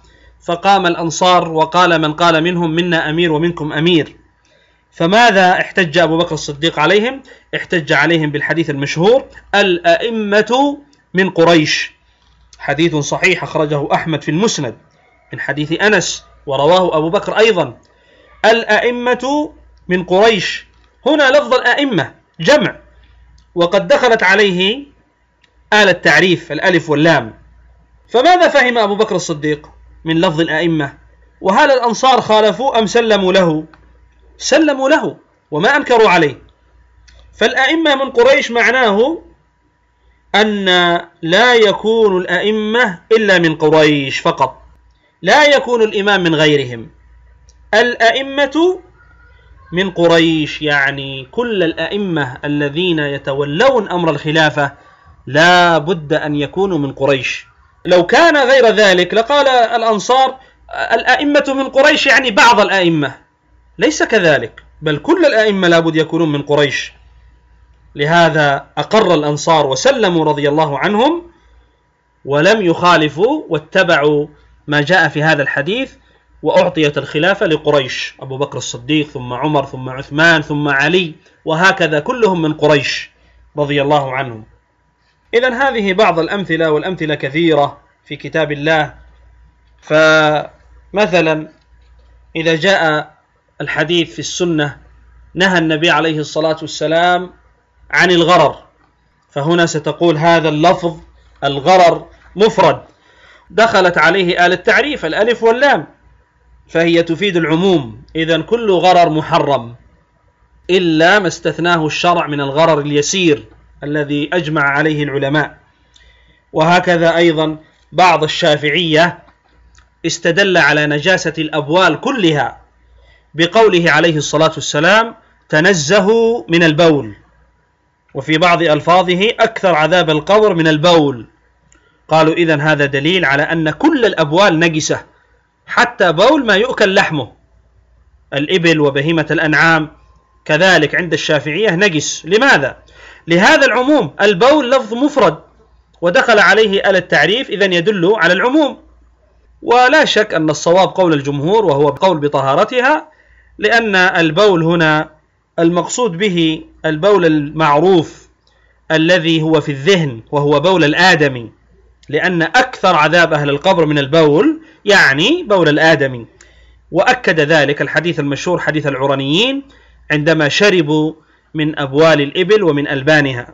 فقام الأنصار وقال من قال منهم منا أمير ومنكم أمير. فماذا احتج أبو بكر الصديق عليهم؟ احتج عليهم بالحديث المشهور: الأئمة من قريش. حديث صحيح أخرجه أحمد في المسند من حديث أنس، ورواه أبو بكر أيضا. الأئمة من قريش، هنا لفظ الأئمة جمع، وقد دخلت عليه آل التعريف الألف واللام. فماذا فهم أبو بكر الصديق من لفظ الأئمة؟ وهل الأنصار خالفوا أم سلموا له؟ سلموا له وما أنكروا عليه. فالأئمة من قريش معناه أن لا يكون الأئمة إلا من قريش فقط، لا يكون الإمام من غيرهم. الأئمة من قريش يعني كل الأئمة الذين يتولون أمر الخلافة لا بد أن يكونوا من قريش. لو كان غير ذلك لقال الأنصار الأئمة من قريش يعني بعض الأئمة، ليس كذلك، بل كل الأئمة لا بد يكونون من قريش. لهذا أقر الأنصار وسلموا رضي الله عنهم، ولم يخالفوا واتبعوا ما جاء في هذا الحديث، وأعطيت الخلافة لقريش: أبو بكر الصديق ثم عمر ثم عثمان ثم علي، وهكذا كلهم من قريش رضي الله عنهم. إذن هذه بعض الأمثلة، والأمثلة كثيرة في كتاب الله. فمثلا إذا جاء الحديث في السنة نهى النبي عليه الصلاة والسلام عن الغرر، فهنا ستقول هذا اللفظ الغرر مفرد، دخلت عليه آل التعريف الألف واللام، فهي تفيد العموم. إذن كل غرر محرم إلا ما استثناه الشرع من الغرر اليسير الذي أجمع عليه العلماء. وهكذا أيضا بعض الشافعية استدل على نجاسة الأبوال كلها بقوله عليه الصلاة والسلام: تنزهوا من البول، وفي بعض ألفاظه: أكثر عذاب القبر من البول. قالوا إذن هذا دليل على أن كل الأبوال نجسة، حتى بول ما يؤكل لحمه، الإبل وبهيمة الأنعام كذلك عند الشافعية نجس. لماذا؟ لهذا العموم، البول لفظ مفرد ودخل عليه آل التعريف، إذن يدل على العموم. ولا شك أن الصواب قول الجمهور، وهو قول بطهارتها، لأن البول هنا المقصود به البول المعروف الذي هو في الذهن، وهو بول الآدمي، لأن أكثر عذاب أهل القبر من البول يعني بول الآدمي. وأكد ذلك الحديث المشهور حديث العرنيين عندما شربوا من أبوال الإبل ومن ألبانها.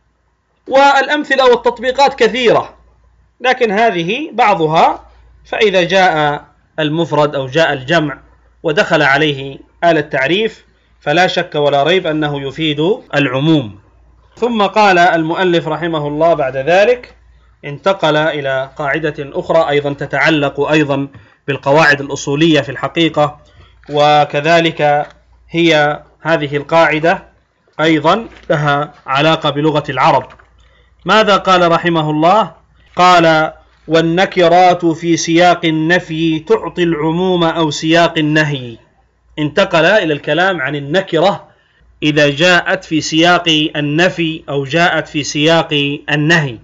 والأمثلة والتطبيقات كثيرة، لكن هذه بعضها. فإذا جاء المفرد أو جاء الجمع ودخل عليه آل التعريف فلا شك ولا ريب أنه يفيد العموم. ثم قال المؤلف رحمه الله بعد ذلك، انتقل إلى قاعدة أخرى أيضا تتعلق أيضا بالقواعد الأصولية في الحقيقة، وكذلك هي هذه القاعدة أيضا لها علاقة بلغة العرب. ماذا قال رحمه الله؟ قال: والنكرات في سياق النفي تعطي العموم أو سياق النهي. انتقل إلى الكلام عن النكرة إذا جاءت في سياق النفي أو جاءت في سياق النهي،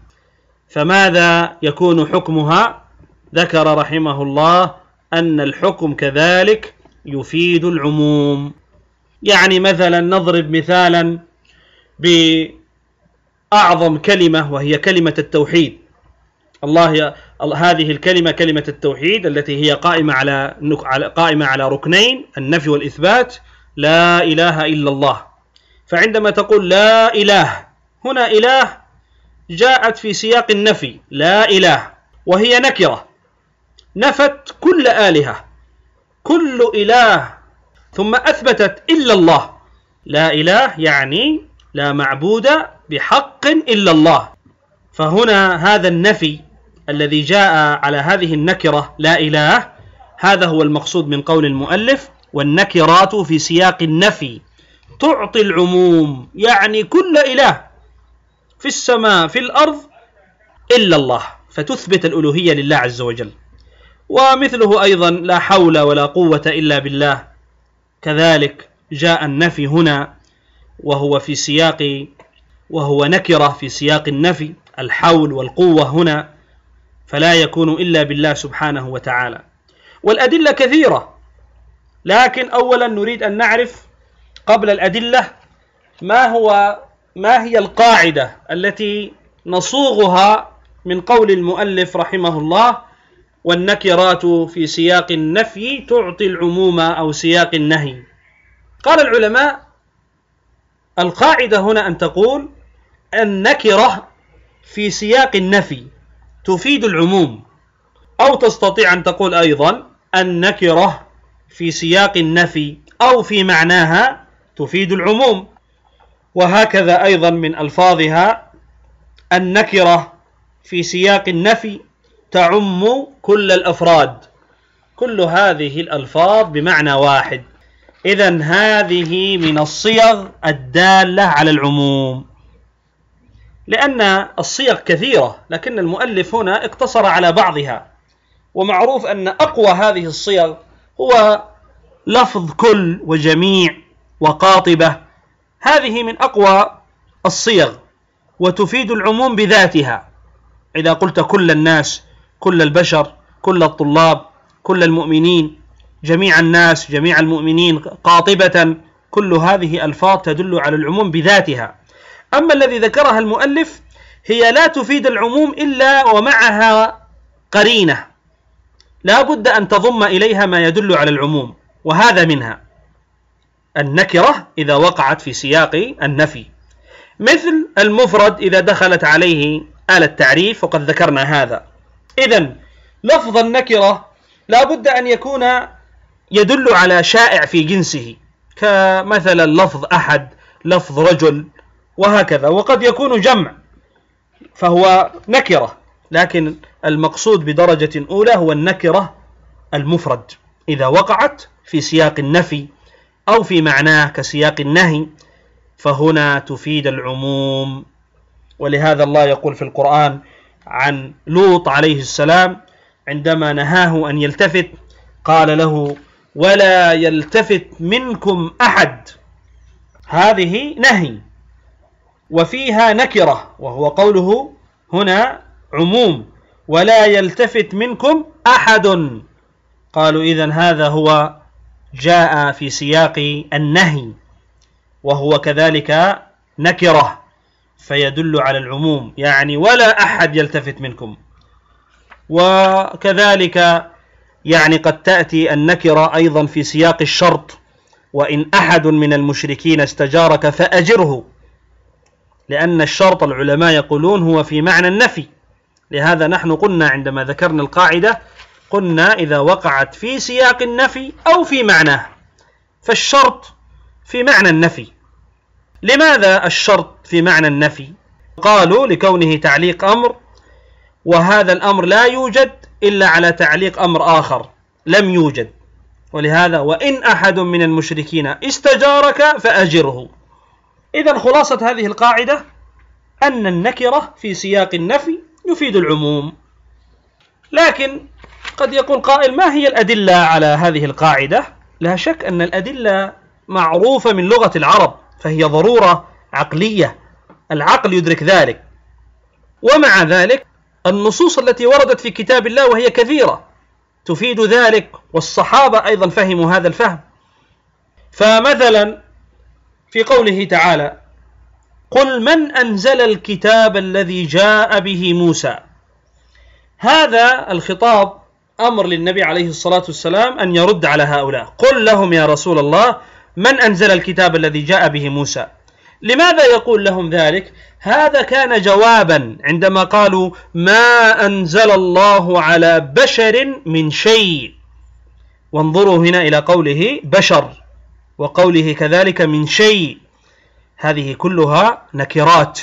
فماذا يكون حكمها؟ ذكر رحمه الله أن الحكم كذلك يفيد العموم. يعني مثلا نضرب مثالا بأعظم كلمة وهي كلمة التوحيد. هذه الكلمة كلمة التوحيد التي هي قائمة على ركنين: النفي والإثبات، لا إله إلا الله. فعندما تقول لا إله، هنا إله جاءت في سياق النفي، لا إله، وهي نكرة نفت كل آلهة، كل إله، ثم أثبتت إلا الله. لا إله يعني لا معبود بحق إلا الله. فهنا هذا النفي الذي جاء على هذه النكرة لا إله، هذا هو المقصود من قول المؤلف: والنكرات في سياق النفي تعطي العموم، يعني كل إله في السماء في الأرض إلا الله، فتثبت الألوهية لله عز وجل. ومثله أيضا لا حول ولا قوة إلا بالله، كذلك جاء النفي هنا وهو نكرة في سياق النفي، الحول والقوة هنا، فلا يكون إلا بالله سبحانه وتعالى. والأدلة كثيرة، لكن أولا نريد أن نعرف قبل الأدلة ما هي القاعدة التي نصوغها من قول المؤلف رحمه الله: والنكرات في سياق النفي تعطي العموم أو سياق النهي. قال العلماء: القاعدة هنا أن تقول النكرة في سياق النفي تفيد العموم، أو تستطيع أن تقول أيضا النكرة في سياق النفي أو في معناها تفيد العموم. وهكذا أيضا من ألفاظها: النكرة في سياق النفي تعم كل الأفراد. كل هذه الألفاظ بمعنى واحد. إذن هذه من الصيغ الدالة على العموم، لأن الصيغ كثيرة لكن المؤلف هنا اقتصر على بعضها. ومعروف أن أقوى هذه الصيغ هو لفظ كل وجميع وقاطبة، هذه من أقوى الصيغ وتفيد العموم بذاتها. إذا قلت كل الناس، كل البشر، كل الطلاب، كل المؤمنين، جميع الناس، جميع المؤمنين، قاطبة، كل هذه ألفاظ تدل على العموم بذاتها. أما الذي ذكرها المؤلف هي لا تفيد العموم إلا ومعها قرينة لا بد أن تضم إليها ما يدل على العموم، وهذا منها النكرة إذا وقعت في سياق النفي، مثل المفرد إذا دخلت عليه آلة تعريف، وقد ذكرنا هذا. إذن لفظ النكرة لا بد أن يكون يدل على شائع في جنسه، كمثلا لفظ أحد، لفظ رجل، وهكذا. وقد يكون جمع فهو نكرة، لكن المقصود بدرجة أولى هو النكرة المفرد إذا وقعت في سياق النفي أو في معناه كسياق النهي، فهنا تفيد العموم. ولهذا الله يقول في القرآن عن لوط عليه السلام عندما نهاه أن يلتفت قال له: ولا يلتفت منكم أحد. هذه نهي وفيها نكرة، وهو قوله هنا عموم: ولا يلتفت منكم أحد. قالوا إذن هذا هو جاء في سياق النهي، وهو كذلك نكرة فيدل على العموم، يعني ولا أحد يلتفت منكم. وكذلك يعني قد تأتي النكرة أيضا في سياق الشرط: وإن أحد من المشركين استجارك فأجره، لأن الشرط العلماء يقولون هو في معنى النفي. لهذا نحن قلنا عندما ذكرنا القاعدة قلنا إذا وقعت في سياق النفي أو في معناه، فالشرط في معنى النفي. لماذا الشرط في معنى النفي؟ قالوا لكونه تعليق أمر، وهذا الأمر لا يوجد إلا على تعليق أمر آخر لم يوجد، ولهذا وإن أحد من المشركين استجارك فأجره. إذن خلاصة هذه القاعدة أن النكرة في سياق النفي يفيد العموم. لكن قد يقول قائل: ما هي الأدلة على هذه القاعدة؟ لا شك أن الأدلة معروفة من لغة العرب، فهي ضرورة عقلية، العقل يدرك ذلك. ومع ذلك النصوص التي وردت في كتاب الله وهي كثيرة تفيد ذلك، والصحابة أيضا فهموا هذا الفهم. فمثلا في قوله تعالى: قل من أنزل الكتاب الذي جاء به موسى، هذا الخطاب أمر للنبي عليه الصلاة والسلام أن يرد على هؤلاء. قل لهم يا رسول الله من أنزل الكتاب الذي جاء به موسى. لماذا يقول لهم ذلك؟ هذا كان جوابا عندما قالوا ما أنزل الله على بشر من شيء. وانظروا هنا إلى قوله بشر وقوله كذلك من شيء، هذه كلها نكرات،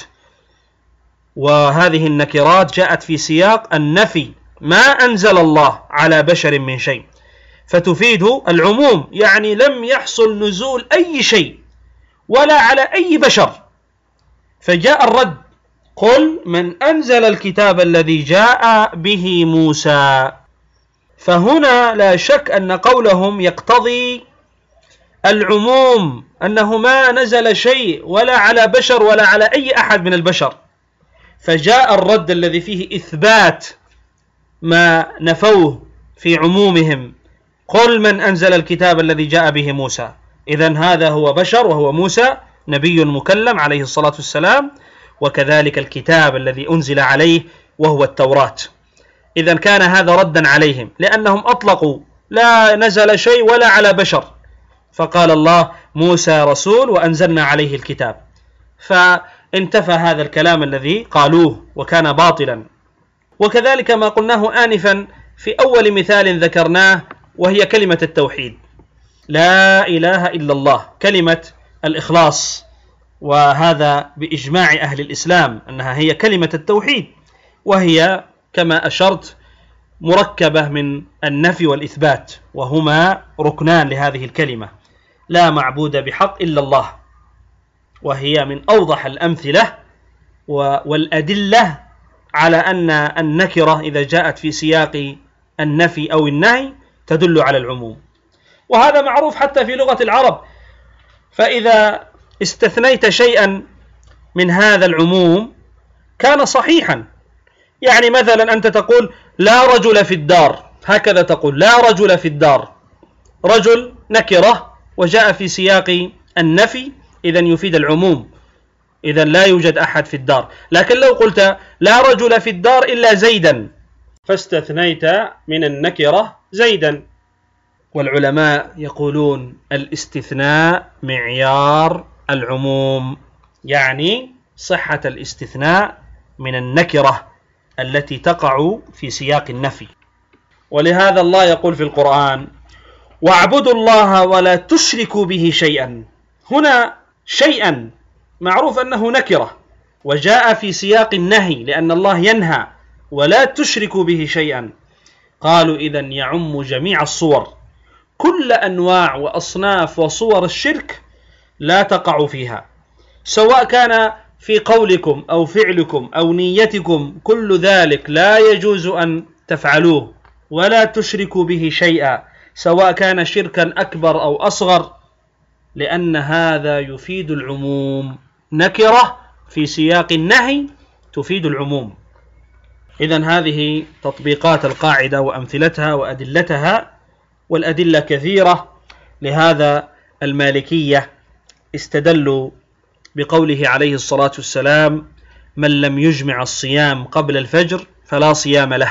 وهذه النكرات جاءت في سياق النفي، ما أنزل الله على بشر من شيء، فتفيد العموم، يعني لم يحصل نزول أي شيء ولا على أي بشر. فجاء الرد: قل من أنزل الكتاب الذي جاء به موسى. فهنا لا شك أن قولهم يقتضي العموم، أنه ما نزل شيء ولا على بشر ولا على أي أحد من البشر. فجاء الرد الذي فيه إثبات ما نفوه في عمومهم قل من أنزل الكتاب الذي جاء به موسى. إذن هذا هو بشر وهو موسى نبي مكلم عليه الصلاة والسلام، وكذلك الكتاب الذي أنزل عليه وهو التوراة. إذن كان هذا ردا عليهم، لأنهم أطلقوا لا نزل شيء ولا على بشر، فقال الله موسى رسول وأنزلنا عليه الكتاب، فانتفى هذا الكلام الذي قالوه وكان باطلا. وكذلك ما قلناه آنفا في أول مثال ذكرناه، وهي كلمة التوحيد، لا إله إلا الله، كلمة الإخلاص، وهذا بإجماع أهل الإسلام أنها هي كلمة التوحيد، وهي كما أشرت مركبة من النفي والإثبات، وهما ركنان لهذه الكلمة، لا معبود بحق إلا الله، وهي من أوضح الأمثلة والأدلة على أن النكرة إذا جاءت في سياق النفي أو النهي تدل على العموم، وهذا معروف حتى في لغة العرب. فإذا استثنيت شيئا من هذا العموم كان صحيحا، يعني مثلا أنت تقول لا رجل في الدار، هكذا تقول لا رجل في الدار، رجل نكرة وجاء في سياق النفي، إذن يفيد العموم، إذن لا يوجد أحد في الدار. لكن لو قلت لا رجل في الدار إلا زيدا، فاستثنيت من النكرة زيدا. والعلماء يقولون الاستثناء معيار العموم، يعني صحة الاستثناء من النكرة التي تقع في سياق النفي. ولهذا الله يقول في القرآن واعبدوا الله ولا تشركوا به شيئا. هنا شيئا معروف أنه نكرة، وجاء في سياق النهي لأن الله ينهى ولا تشركوا به شيئا. قالوا إذن يعم جميع الصور، كل أنواع وأصناف وصور الشرك لا تقع فيها، سواء كان في قولكم أو فعلكم أو نيتكم، كل ذلك لا يجوز أن تفعلوه، ولا تشركوا به شيئا، سواء كان شركا أكبر أو أصغر، لأن هذا يفيد العموم. نكرة في سياق النهي تفيد العموم. إذن هذه تطبيقات القاعدة وأمثلتها وأدلتها، والأدلة كثيرة. لهذا المالكية استدلوا بقوله عليه الصلاة والسلام من لم يجمع الصيام قبل الفجر فلا صيام له،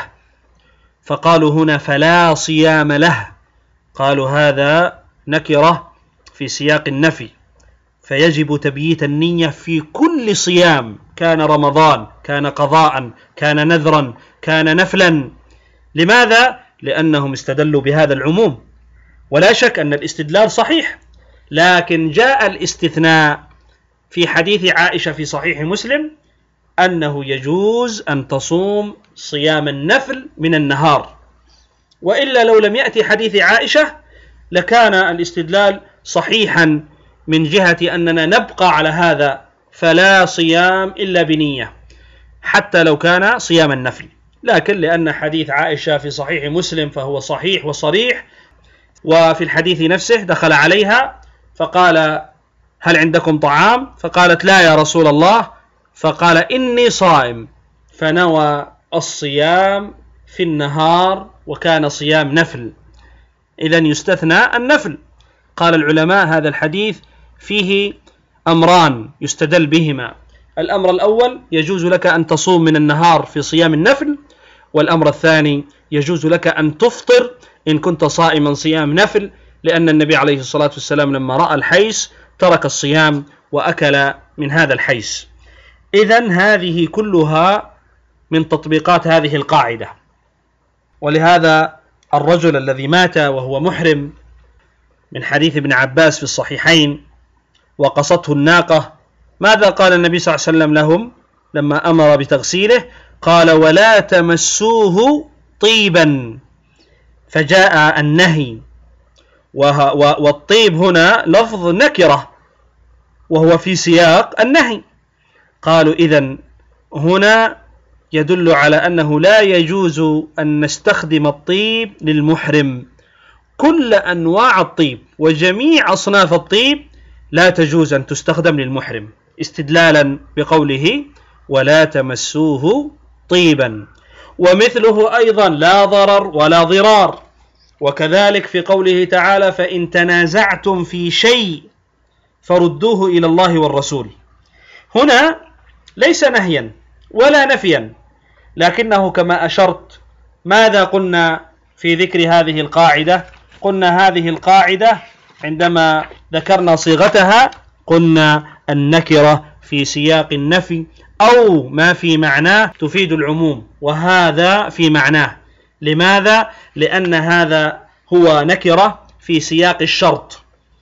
فقالوا هنا فلا صيام له، قالوا هذا نكرة في سياق النفي، فيجب تبييت النية في كل صيام، كان رمضان، كان قضاء، كان نذرا، كان نفلا. لماذا؟ لأنهم استدلوا بهذا العموم، ولا شك أن الاستدلال صحيح، لكن جاء الاستثناء في حديث عائشة في صحيح مسلم أنه يجوز أن تصوم صيام النفل من النهار، وإلا لو لم يأتي حديث عائشة لكان الاستدلال صحيحا من جهة أننا نبقى على هذا، فلا صيام إلا بنية حتى لو كان صيام النفل. لكن لأن حديث عائشة في صحيح مسلم فهو صحيح وصريح، وفي الحديث نفسه دخل عليها فقال هل عندكم طعام؟ فقالت لا يا رسول الله، فقال إني صائم، فنوى الصيام في النهار وكان صيام نفل، إذن يستثنى النفل. قال العلماء هذا الحديث فيه أمران يستدل بهما، الأمر الأول يجوز لك أن تصوم من النهار في صيام النفل، والأمر الثاني يجوز لك أن تفطر إن كنت صائما صيام نفل، لأن النبي عليه الصلاة والسلام لما رأى الحيس ترك الصيام وأكل من هذا الحيس. إذن هذه كلها من تطبيقات هذه القاعدة. ولهذا الرجل الذي مات وهو محرم من حديث ابن عباس في الصحيحين وقصته الناقة، ماذا قال النبي صلى الله عليه وسلم لهم لما أمر بتغسيله؟ قال ولا تمسوه طيبا، فجاء النهي، والطيب هنا لفظ نكرة وهو في سياق النهي. قالوا إذن هنا يدل على أنه لا يجوز أن نستخدم الطيب للمحرم، كل أنواع الطيب وجميع أصناف الطيب لا تجوز أن تستخدم للمحرم، استدلالا بقوله ولا تمسوه طيبا. ومثله أيضا لا ضرر ولا ضرار، وكذلك في قوله تعالى فإن تنازعتم في شيء فردوه إلى الله والرسول. هنا ليس نهيا ولا نفيا، لكنه كما أشرت ماذا قلنا في ذكر هذه القاعدة؟ قلنا هذه القاعدة عندما ذكرنا صيغتها قلنا النكرة في سياق النفي أو ما في معناه تفيد العموم، وهذا في معناه. لماذا؟ لأن هذا هو نكرة في سياق الشرط.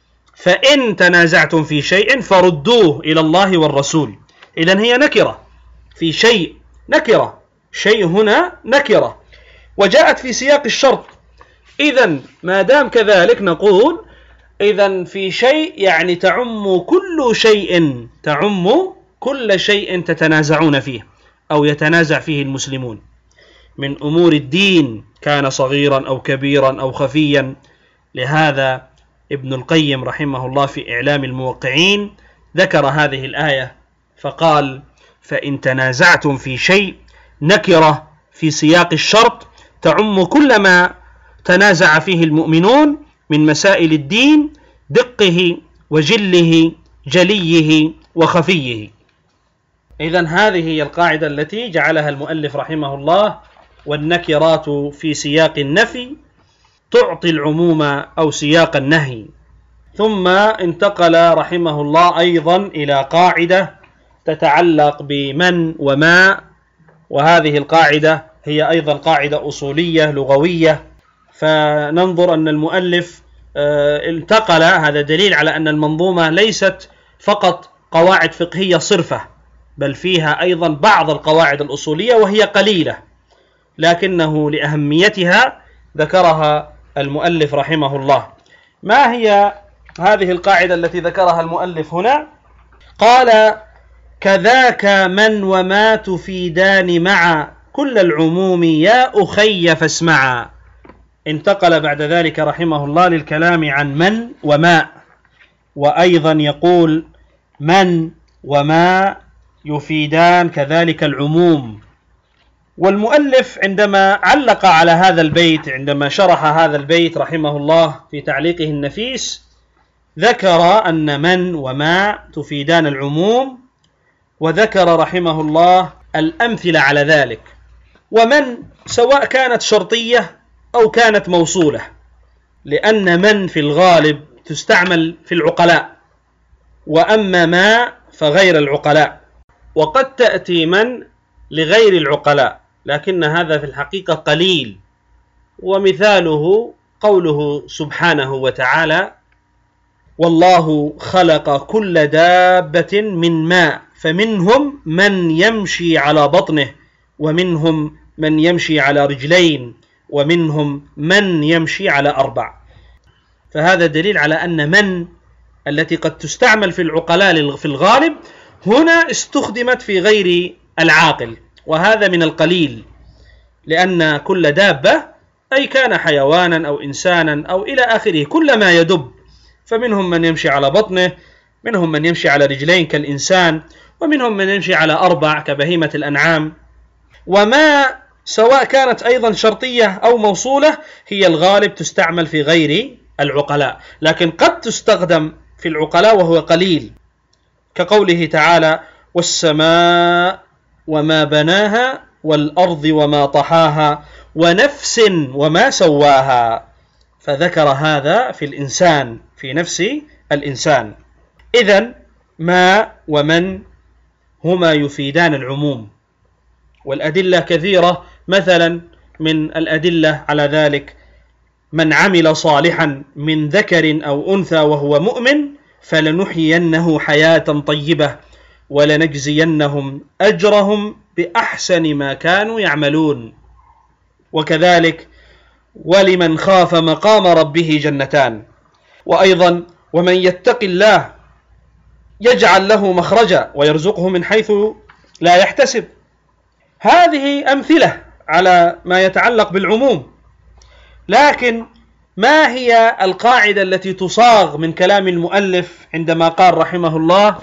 فإن تنازعتم في شيء فردوه إلى الله والرسول. إذن هي نكرة في شيء، نكرة، شيء هنا نكرة وجاءت في سياق الشرط. إذن ما دام كذلك نقول إذن في شيء يعني تعم كل شيء، تعم كل شيء تتنازعون فيه أو يتنازع فيه المسلمون من أمور الدين، كان صغيرا أو كبيرا أو خفيا. لهذا ابن القيم رحمه الله في إعلام الموقعين ذكر هذه الآية فقال فإن تنازعتم في شيء، نكرة في سياق الشرط تعم كل ما تنازع فيه المؤمنون من مسائل الدين، دقه وجله جليه وخفيه. إذن هذه هي القاعدة التي جعلها المؤلف رحمه الله، والنكرات في سياق النفي تعطي العموم أو سياق النهي. ثم انتقل رحمه الله أيضا إلى قاعدة تتعلق بمن وما، وهذه القاعدة هي أيضا قاعدة أصولية لغوية. فننظر أن المؤلف انتقل، هذا دليل على أن المنظومة ليست فقط قواعد فقهية صرفة، بل فيها أيضا بعض القواعد الأصولية وهي قليلة، لكنه لأهميتها ذكرها المؤلف رحمه الله. ما هي هذه القاعدة التي ذكرها المؤلف هنا؟ قال كذاك من وما تفيدان مع كل العموم يا أخي فاسمعا. انتقل بعد ذلك رحمه الله للكلام عن من وما، وأيضا يقول من وما يفيدان كذلك العموم. والمؤلف عندما علق على هذا البيت، عندما شرح هذا البيت رحمه الله في تعليقه النفيس، ذكر أن من وما تفيدان العموم، وذكر رحمه الله الأمثلة على ذلك. ومن سواء كانت شرطية أو كانت موصولة، لأن من في الغالب تستعمل في العقلاء، وأما ما فغير العقلاء، وقد تأتي من لغير العقلاء، لكن هذا في الحقيقة قليل. ومثاله قوله سبحانه وتعالى والله خلق كل دابة من ماء فمنهم من يمشي على بطنه ومنهم من يمشي على رجلين ومنهم من يمشي على 4. فهذا دليل على أن من التي قد تستعمل في العقلاء في الغالب هنا استخدمت في غير العاقل، وهذا من القليل، لأن كل دابة أي كان حيوانا أو إنسانا أو إلى آخره كل ما يدب، فمنهم من يمشي على بطنه، منهم من يمشي على رجلين كالإنسان، ومنهم من يمشي على 4 كبهيمة الأنعام. وما سواء كانت أيضا شرطية أو موصولة هي الغالب تستعمل في غير العقلاء، لكن قد تستخدم في العقلاء وهو قليل، كقوله تعالى والسماء وما بناها والأرض وما طحاها ونفس وما سواها، فذكر هذا في الإنسان، في نفس الإنسان. إذن ما ومن هما يفيدان العموم، والأدلة كثيرة. مثلا من الأدلة على ذلك من عمل صالحا من ذكر أو أنثى وهو مؤمن فلنحيينه حياة طيبة ولنجزينهم أجرهم بأحسن ما كانوا يعملون. وكذلك ولمن خاف مقام ربه جنتان. وأيضا ومن يتق الله يجعل له مخرجا ويرزقه من حيث لا يحتسب. هذه أمثلة على ما يتعلق بالعموم، لكن ما هي القاعدة التي تصاغ من كلام المؤلف عندما قال رحمه الله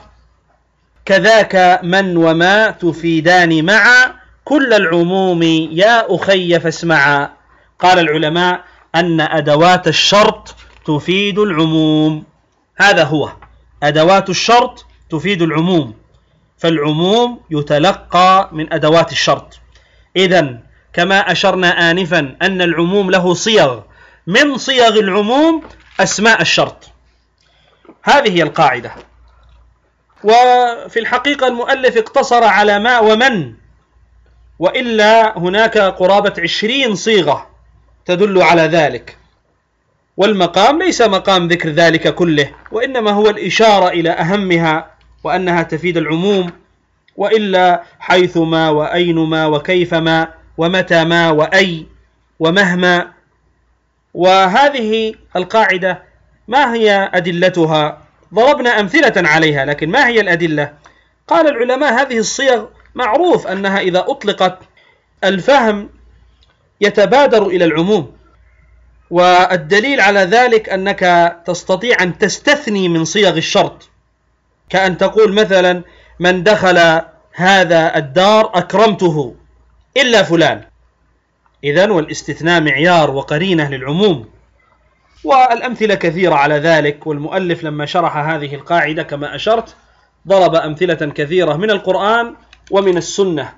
كذاك من وما تفيدان مع كل العموم يا أخي فاسمعا؟ قال العلماء أن أدوات الشرط تفيد العموم. هذا هو، أدوات الشرط تفيد العموم، فالعموم يتلقى من أدوات الشرط. إذن كما أشرنا آنفا أن العموم له صيغ، من صيغ العموم أسماء الشرط. هذه هي القاعدة. وفي الحقيقة المؤلف اقتصر على ما ومن، وإلا هناك قرابة 20 صيغة تدل على ذلك، والمقام ليس مقام ذكر ذلك كله، وإنما هو الإشارة إلى أهمها وأنها تفيد العموم، وإلا حيثما وأينما وكيفما ومتى ما وأي ومهما. وهذه القاعدة ما هي أدلتها؟ ضربنا أمثلة عليها، لكن ما هي الأدلة؟ قال العلماء هذه الصيغ معروف أنها إذا أطلقت الفهم يتبادر إلى العموم، والدليل على ذلك أنك تستطيع أن تستثني من صيغ الشرط، كأن تقول مثلا من دخل هذا الدار أكرمته إلا فلان. إذن والاستثناء معيار وقرينة للعموم، والأمثلة كثيرة على ذلك. والمؤلف لما شرح هذه القاعدة كما أشرت ضرب أمثلة كثيرة من القرآن ومن السنة،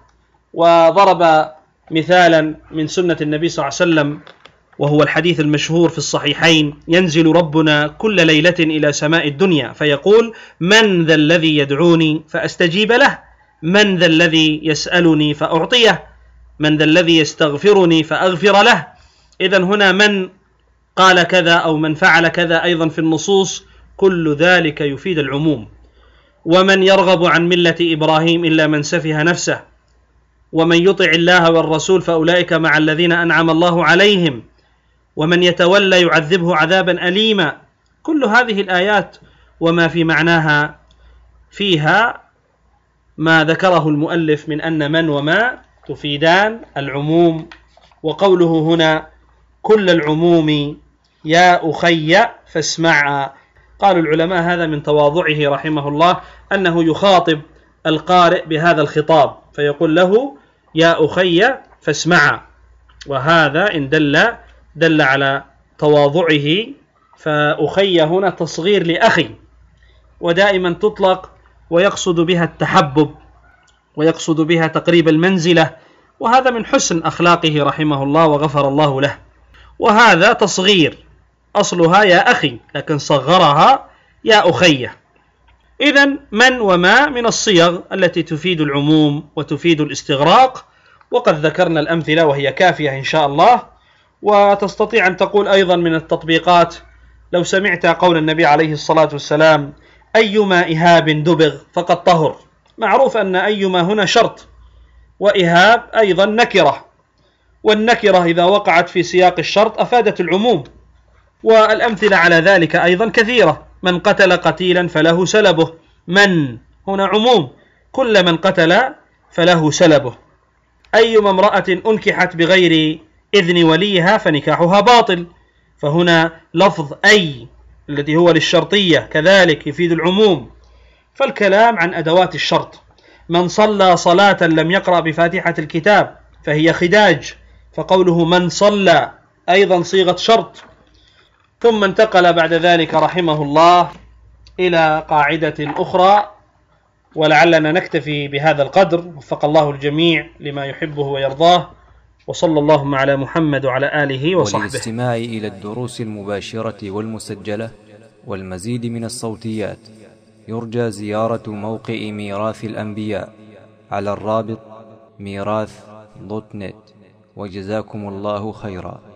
وضرب مثالا من سنة النبي صلى الله عليه وسلم، وهو الحديث المشهور في الصحيحين: ينزل ربنا كل ليلة إلى سماء الدنيا فيقول من ذا الذي يدعوني فأستجيب له، من ذا الذي يسألني فأعطيه، من ذا الذي يستغفرني فأغفر له. إذن هنا من قال كذا أو من فعل كذا أيضا في النصوص، كل ذلك يفيد العموم. ومن يرغب عن ملة إبراهيم إلا من سفه نفسه، ومن يطع الله والرسول فأولئك مع الذين أنعم الله عليهم، ومن يتولى يعذبه عذابا أليما. كل هذه الآيات وما في معناها فيها ما ذكره المؤلف من أن من وما تفيدان العموم. وقوله هنا كل العموم يا أخي فاسمع، قال العلماء هذا من تواضعه رحمه الله أنه يخاطب القارئ بهذا الخطاب، فيقول له يا أخي فاسمع، وهذا إن دل على تواضعه. فأخي هنا تصغير لأخي، ودائما تطلق ويقصد بها التحبب ويقصد بها تقريب المنزلة، وهذا من حسن أخلاقه رحمه الله وغفر الله له. وهذا تصغير، أصلها يا أخي لكن صغرها يا أخي. إذن من وما من الصيغ التي تفيد العموم وتفيد الاستغراق، وقد ذكرنا الأمثلة وهي كافية إن شاء الله. وتستطيع أن تقول أيضا من التطبيقات لو سمعت قول النبي عليه الصلاة والسلام أيما إهاب دبغ فقد طهر، معروف أن أيما هنا شرط، وإهاب أيضا نكرة، والنكرة إذا وقعت في سياق الشرط أفادت العموم. والأمثلة على ذلك أيضا كثيرة: من قتل قتيلا فله سلبه، من هنا عموم، كل من قتل فله سلبه. أيما امرأة أنكحت بغير إذن وليها فنكاحها باطل، فهنا لفظ أي الذي هو للشرطية كذلك يفيد العموم. فالكلام عن أدوات الشرط: من صلى صلاة لم يقرأ بفاتحة الكتاب فهي خداج، فقوله من صلى أيضا صيغة شرط. ثم انتقل بعد ذلك رحمه الله إلى قاعدة أخرى، ولعلنا نكتفي بهذا القدر، وفق الله الجميع لما يحبه ويرضاه، وصلى اللهم على محمد وعلى آله وصحبه. وللاستماع إلى الدروس المباشرة والمسجلة والمزيد من الصوتيات يرجى زيارة موقع ميراث الأنبياء على الرابط ميراث.net. وجزاكم الله خيرا.